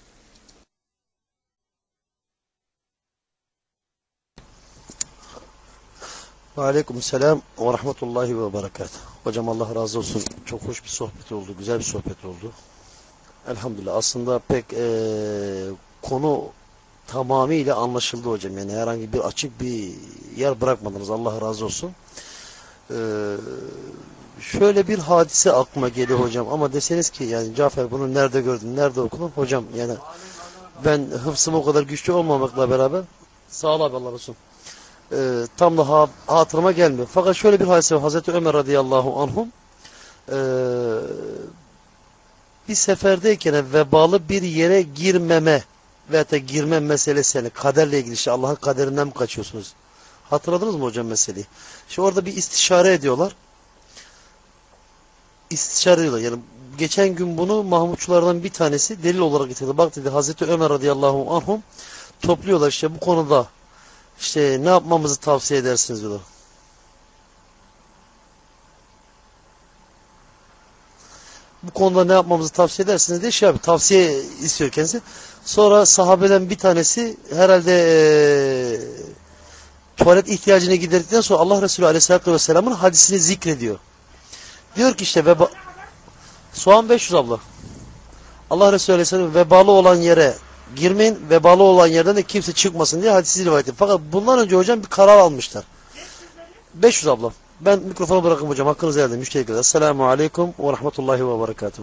Ve aleyküm selam ve rahmetullahi ve berekat. Hocam Allah razı olsun. Çok hoş bir sohbet oldu. Güzel bir sohbet oldu. Elhamdülillah. Aslında pek ee, konu tamamıyla anlaşıldı hocam. Yani herhangi bir açık bir yer bırakmadınız. Allah razı olsun. Ee, şöyle bir hadise aklıma geliyor hocam. Ama deseniz ki yani Cafer bunu nerede gördün, nerede okudun? Hocam yani ben hıfzım o kadar güçlü olmamakla beraber sağ ol abi Allah razı olsun. E, tam da ha, hatırıma gelmiyor. Fakat şöyle bir hadise var. Hazreti Ömer radıyallahu anhum e, bir seferdeyken vebalı bir yere girmeme veyahut da girme meselesi, yani kaderle ilgili, işte Allah'ın kaderinden mi kaçıyorsunuz? Hatırladınız mı hocam meseleyi? İşte orada bir istişare ediyorlar. İstişare ediyorlar. Yani geçen gün bunu Mahmutçulardan bir tanesi delil olarak getirdi. Bak dedi, Hazreti Ömer radıyallahu anhum topluyorlar işte bu konuda. İşte ne yapmamızı tavsiye edersiniz diyorlar. Bu konuda ne yapmamızı tavsiye edersiniz diye şey yapıyor. Tavsiye istiyor kendisi. Sonra sahabeden bir tanesi herhalde ee, tuvalet ihtiyacını giderdikten sonra Allah Resulü Aleyhisselatü Vesselam'ın hadisini zikrediyor. Diyor ki işte veba... Soğan beş yüz abla. Allah Resulü Aleyhisselam vebalı olan yere girmeyin, vebalı olan yerden de kimse çıkmasın diye hadisi rivayet ediyor. Fakat bundan önce hocam bir karar almışlar. beş yüz abla. Ben mikrofonu bırakayım hocam. Hakkınızı helal edin. Müşterikler. Esselamu aleyküm ve rahmetullahi ve berekatuhu.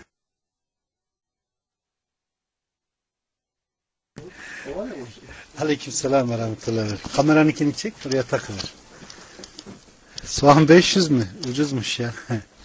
Aleykümselam ve rahmetullahi. Kameranınkini çek, oraya takılır. Soğan beş yüz mü? Ucuzmuş ya.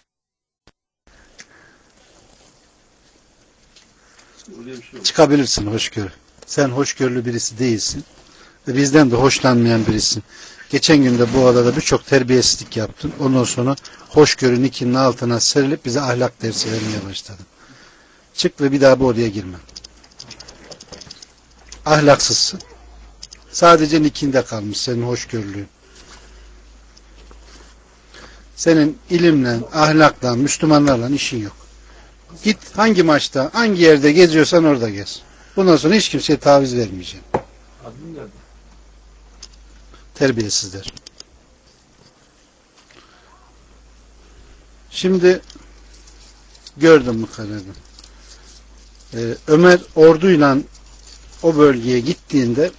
Çıkabilirsin hoşgörü. Sen hoşgörülü birisi değilsin. Ve bizden de hoşlanmayan birisin. Geçen gün de bu odada birçok terbiyesizlik yaptın. Ondan sonra hoşgörü nikinin altına serilip bize ahlak dersi vermeye başladın. Çık ve bir daha bu odaya girme. Ahlaksızsın. Sadece nikinde kalmış senin hoşgörülüğün. Senin ilimle, ahlakla, Müslümanlarla işin yok. Git hangi maçta, hangi yerde geziyorsan orada gez. Bundan sonra hiç kimseye taviz vermeyeceğim. Adın nerede? Terbiyesizler. Şimdi gördüm mü kararını? Ee, Ömer orduyla o bölgeye gittiğinde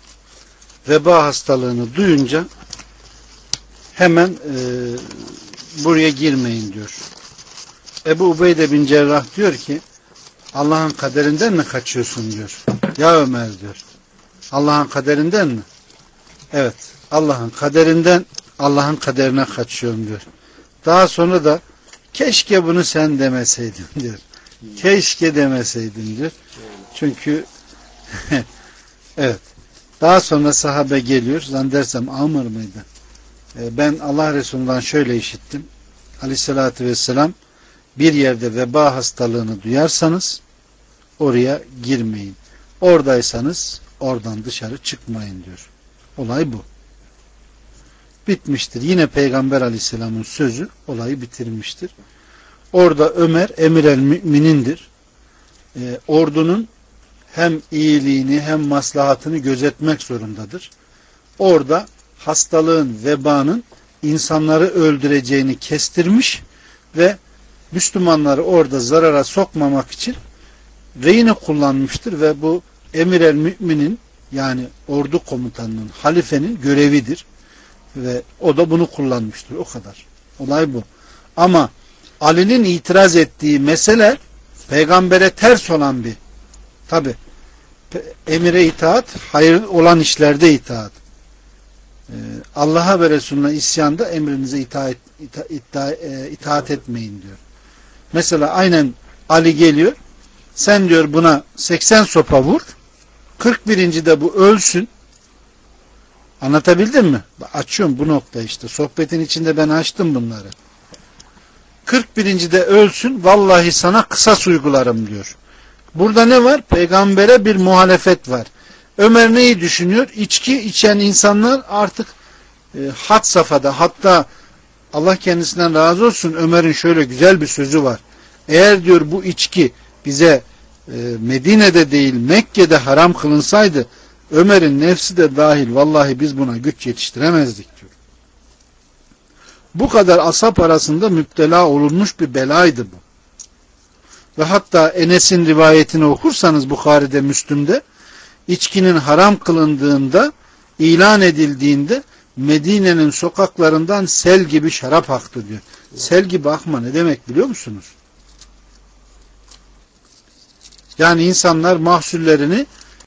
veba hastalığını duyunca hemen e, buraya girmeyin diyor. Ebu Ubeyde bin Cerrah diyor ki Allah'ın kaderinden mi kaçıyorsun diyor. Ya Ömer diyor. Allah'ın kaderinden mi? Evet. Allah'ın kaderinden Allah'ın kaderine kaçıyorum diyor. Daha sonra da keşke bunu sen demeseydin diyor. Keşke demeseydin diyor. Çünkü evet. Daha sonra sahabe geliyor. Zannedersem Amr mıydı? Ben Allah Resulü'nden şöyle işittim. Aleyhissalatü vesselam bir yerde veba hastalığını duyarsanız oraya girmeyin. Oradaysanız oradan dışarı çıkmayın diyor. Olay bu. Bitmiştir. Yine Peygamber Aleyhisselam'ın sözü olayı bitirmiştir. Orada Ömer emir el müminindir. E, ordunun hem iyiliğini hem maslahatını gözetmek zorundadır. Orada hastalığın, vebanın insanları öldüreceğini kestirmiş ve Müslümanları orada zarara sokmamak için reyini kullanmıştır ve bu emir el müminin yani ordu komutanının, halifenin görevidir. Ve o da bunu kullanmıştır. O kadar. Olay bu. Ama Ali'nin itiraz ettiği mesele peygambere ters olan bir. Tabi. Emire itaat, hayır olan işlerde itaat. Ee, Allah'a ve Resulüne isyanda emrinize itaat, ita, ita, e, itaat etmeyin diyor. Mesela aynen Ali geliyor. Sen diyor buna seksen sopa vur. kırk birinci de bu ölsün. Anlatabildim mi? Açıyorum bu nokta işte. Sohbetin içinde ben açtım bunları. kırk birinci de ölsün. Vallahi sana kısas uygularım diyor. Burada ne var? Peygambere bir muhalefet var. Ömer neyi düşünüyor? İçki içen insanlar artık e, had safhada. Hatta Allah kendisinden razı olsun Ömer'in şöyle güzel bir sözü var. Eğer diyor bu içki bize e, Medine'de değil Mekke'de haram kılınsaydı Ömer'in nefsi de dahil vallahi biz buna güç yetiştiremezdik diyor. Bu kadar asap arasında müptela olunmuş bir belaydı bu. Ve hatta Enes'in rivayetini okursanız Bukhari'de, Müslüm'de içkinin haram kılındığında, ilan edildiğinde Medine'nin sokaklarından sel gibi şarap aktı diyor. Sel gibi akma ne demek biliyor musunuz? Yani insanlar mahsullerini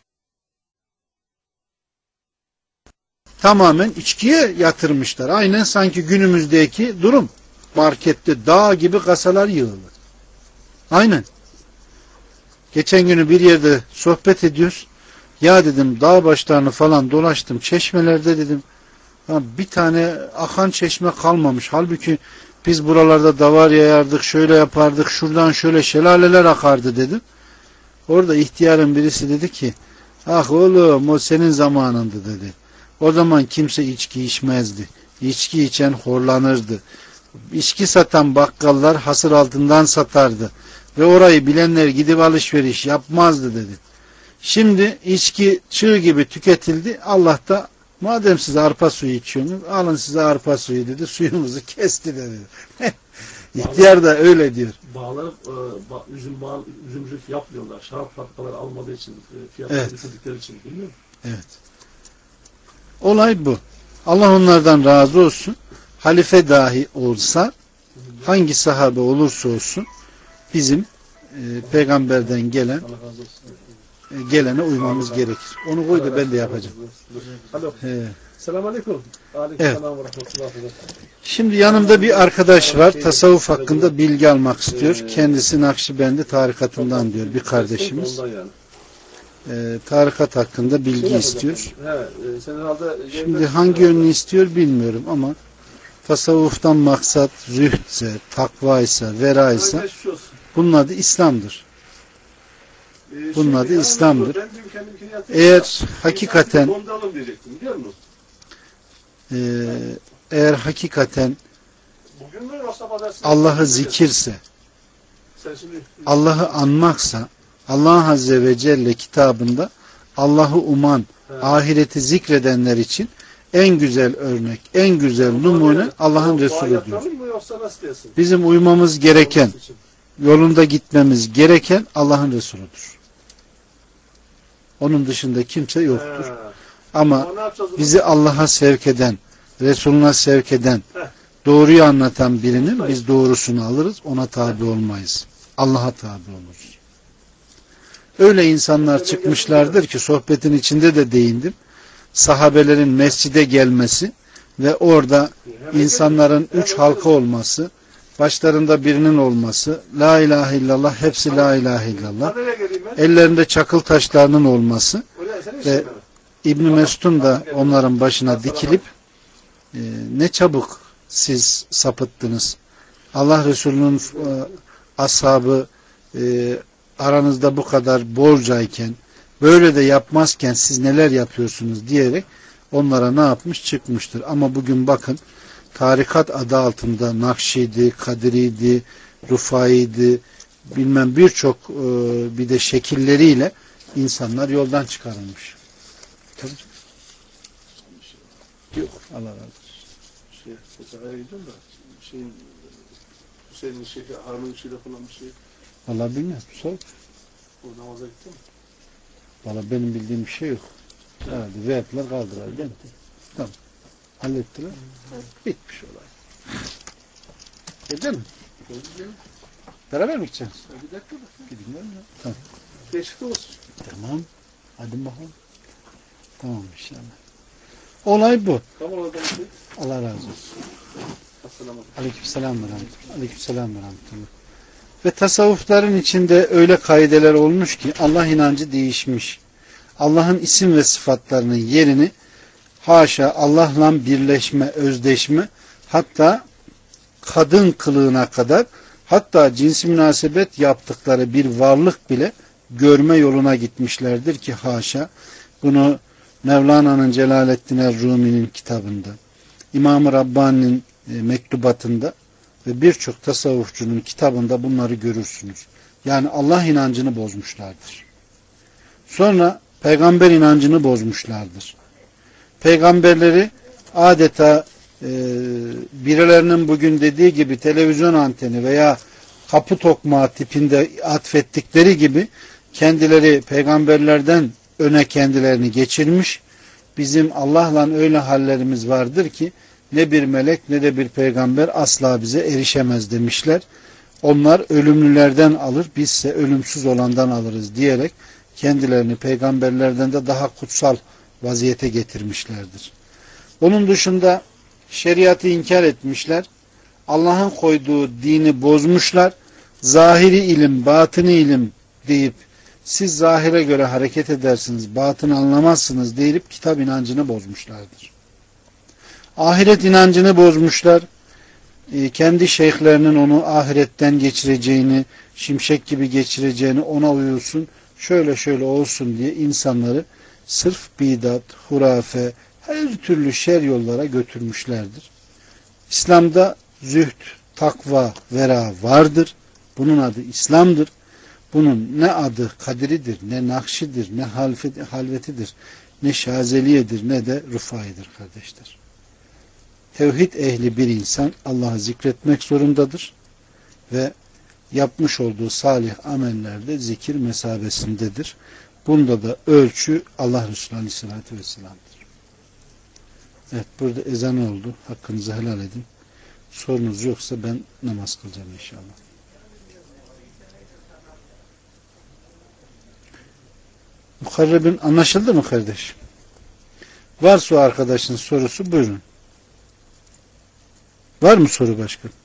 tamamen içkiye yatırmışlar. Aynen sanki günümüzdeki durum. Markette dağ gibi kasalar yığılır. Aynen. Geçen günü bir yerde sohbet ediyoruz. Ya dedim dağ başlarını falan dolaştım. Çeşmelerde dedim. Bir tane akan çeşme kalmamış. Halbuki biz buralarda davar yayardık. Şöyle yapardık. Şuradan şöyle şelaleler akardı dedim. Orada ihtiyarın birisi dedi ki ah oğlum o senin zamanındı dedi. O zaman kimse içki içmezdi. İçki içen horlanırdı. İçki satan bakkallar hasır altından satardı. Ve orayı bilenler gidip alışveriş yapmazdı dedi. Şimdi içki çığ gibi tüketildi. Allah da madem siz arpa suyu içiyorsunuz alın size arpa suyu dedi. Suyumuzu kesti dedi. İhtiyar da öyle diyor. Bağları, e, ba, üzüm bağ, üzümcülük yapmıyorlar. Şarap fabrikaları almadığı için, e, fiyatları evet. düşürdükleri için bilmiyor musun? Evet. Olay bu. Allah onlardan razı olsun. Halife dahi olsa hangi sahabe olursa olsun bizim e, peygamberden gelen e, gelene uymamız gerekir. Onu koy da ben de yapacağım. Alo. He. Selamünaleyküm. Aleykümselam ve rahmetullahi ve berekatuhu. Şimdi yanımda bir arkadaş var. Tasavvuf hakkında bilgi almak istiyor. Kendisi Nakşibendi tarikatından diyor bir kardeşimiz. E, tarikat hakkında bilgi istiyor. Şimdi hangi yönünü istiyor bilmiyorum ama tasavvuftan maksat zühdse, takvaysa, veraysa bunun adı İslam'dır. Bunun adı İslam'dır. Eğer hakikaten e, eğer hakikaten Allah'ı zikirse, Allah'ı anmaksa, Allah Azze ve Celle kitabında Allah'ı uman, ahireti zikredenler için en güzel örnek, en güzel numune Allah'ın Resulü diyor. Bizim uymamız gereken, yolunda gitmemiz gereken Allah'ın Resulüdür. Onun dışında kimse yoktur. Ama bizi Allah'a sevk eden, Resuluna sevk eden, doğruyu anlatan birinin biz doğrusunu alırız, ona tabi olmayız. Allah'a tabi oluruz. Öyle insanlar çıkmışlardır ki sohbetin içinde de değindim. Sahabelerin mescide gelmesi ve orada insanların üç halka olması, başlarında birinin olması, la ilahe illallah, hepsi la ilahe illallah, ellerinde çakıl taşlarının olması ve İbn Mesud'un da onların başına dikilip e, ne çabuk siz sapıttınız. Allah Resulü'nün e, ashabı e, aranızda bu kadar borcayken, böyle de yapmazken siz neler yapıyorsunuz diyerek onlara ne yapmış? Çıkmıştır. Ama bugün bakın tarikat adı altında Nakşi'ydi, Kadiri'ydi, Rufai'ydi, bilmem birçok e, bir de şekilleriyle insanlar yoldan çıkarılmış. Tabii. Yok. Allah razı olsun. Şey, Sakarya'ya gidiyorum da şeyin Hüseyin'in şeyi, Harun'un şeyle falan bir şey. Vallahi bilmiyorum. Sor. O namaza gitti mi? Vallahi benim bildiğim bir şey yok. Herhalde verdiler kaldılar değil mi? Tamam. Hallettiler. Evet. Bitmiş olay. Gidelim mi? Beraber mi gideceğiz? Bir dakika da. Gidin mi? Tamam. Değişiklik olsun. Tamam. Hadi bakalım. Tamam inşallah. Olay bu. Tamam oradan bir şey. Allah razı olsun. Assalamu alaikum. Aleykümselam ve rahmetullah. Aleykümselam ve rahmetullah. Ve tasavvufların içinde öyle kaideler olmuş ki Allah inancı değişmiş. Allah'ın isim ve sıfatlarının yerini haşa Allah'la birleşme, özdeşme, hatta kadın kılığına kadar, hatta cinsi münasebet yaptıkları bir varlık bile görme yoluna gitmişlerdir ki haşa. Bunu Mevlana'nın Celaleddin Er-Rumi'nin kitabında, İmam-ı Rabbani'nin mektubatında ve birçok tasavvufçunun kitabında bunları görürsünüz. Yani Allah inancını bozmuşlardır. Sonra peygamber inancını bozmuşlardır. Peygamberleri adeta e, birilerinin bugün dediği gibi televizyon anteni veya kapı tokmağı tipinde atfettikleri gibi kendileri peygamberlerden öne kendilerini geçirmiş. Bizim Allah'la öyle hallerimiz vardır ki ne bir melek ne de bir peygamber asla bize erişemez demişler. Onlar ölümlülerden alır, bizse ölümsüz olandan alırız diyerek kendilerini peygamberlerden de daha kutsal vaziyete getirmişlerdir. Onun dışında şeriatı inkar etmişler. Allah'ın koyduğu dini bozmuşlar. Zahiri ilim, batını ilim deyip siz zahire göre hareket edersiniz, batını anlamazsınız deyip kitap inancını bozmuşlardır. Ahiret inancını bozmuşlar. E, kendi şeyhlerinin onu ahiretten geçireceğini, şimşek gibi geçireceğini, ona uyulsun, şöyle şöyle olsun diye insanları sırf bidat, hurafe, her türlü şer yollara götürmüşlerdir. İslam'da zühd, takva, vera vardır. Bunun adı İslam'dır. Bunun ne adı Kadiridir, ne Nakşidir, ne Halvetidir, ne Şazeliyedir, ne de Rufai'dir kardeşler. Tevhid ehli bir insan Allah'ı zikretmek zorundadır ve yapmış olduğu salih amellerde zikir mesabesindedir. Bunda da ölçü Allah Resulü Aleyhisselatü Vesselam'dır. Evet, burada ezan oldu. Hakkınızı helal edin. Sorunuz yoksa ben namaz kılacağım inşallah. Muharrebin anlaşıldı mı kardeş? Varsa o arkadaşın sorusu buyurun. Var mı soru başka?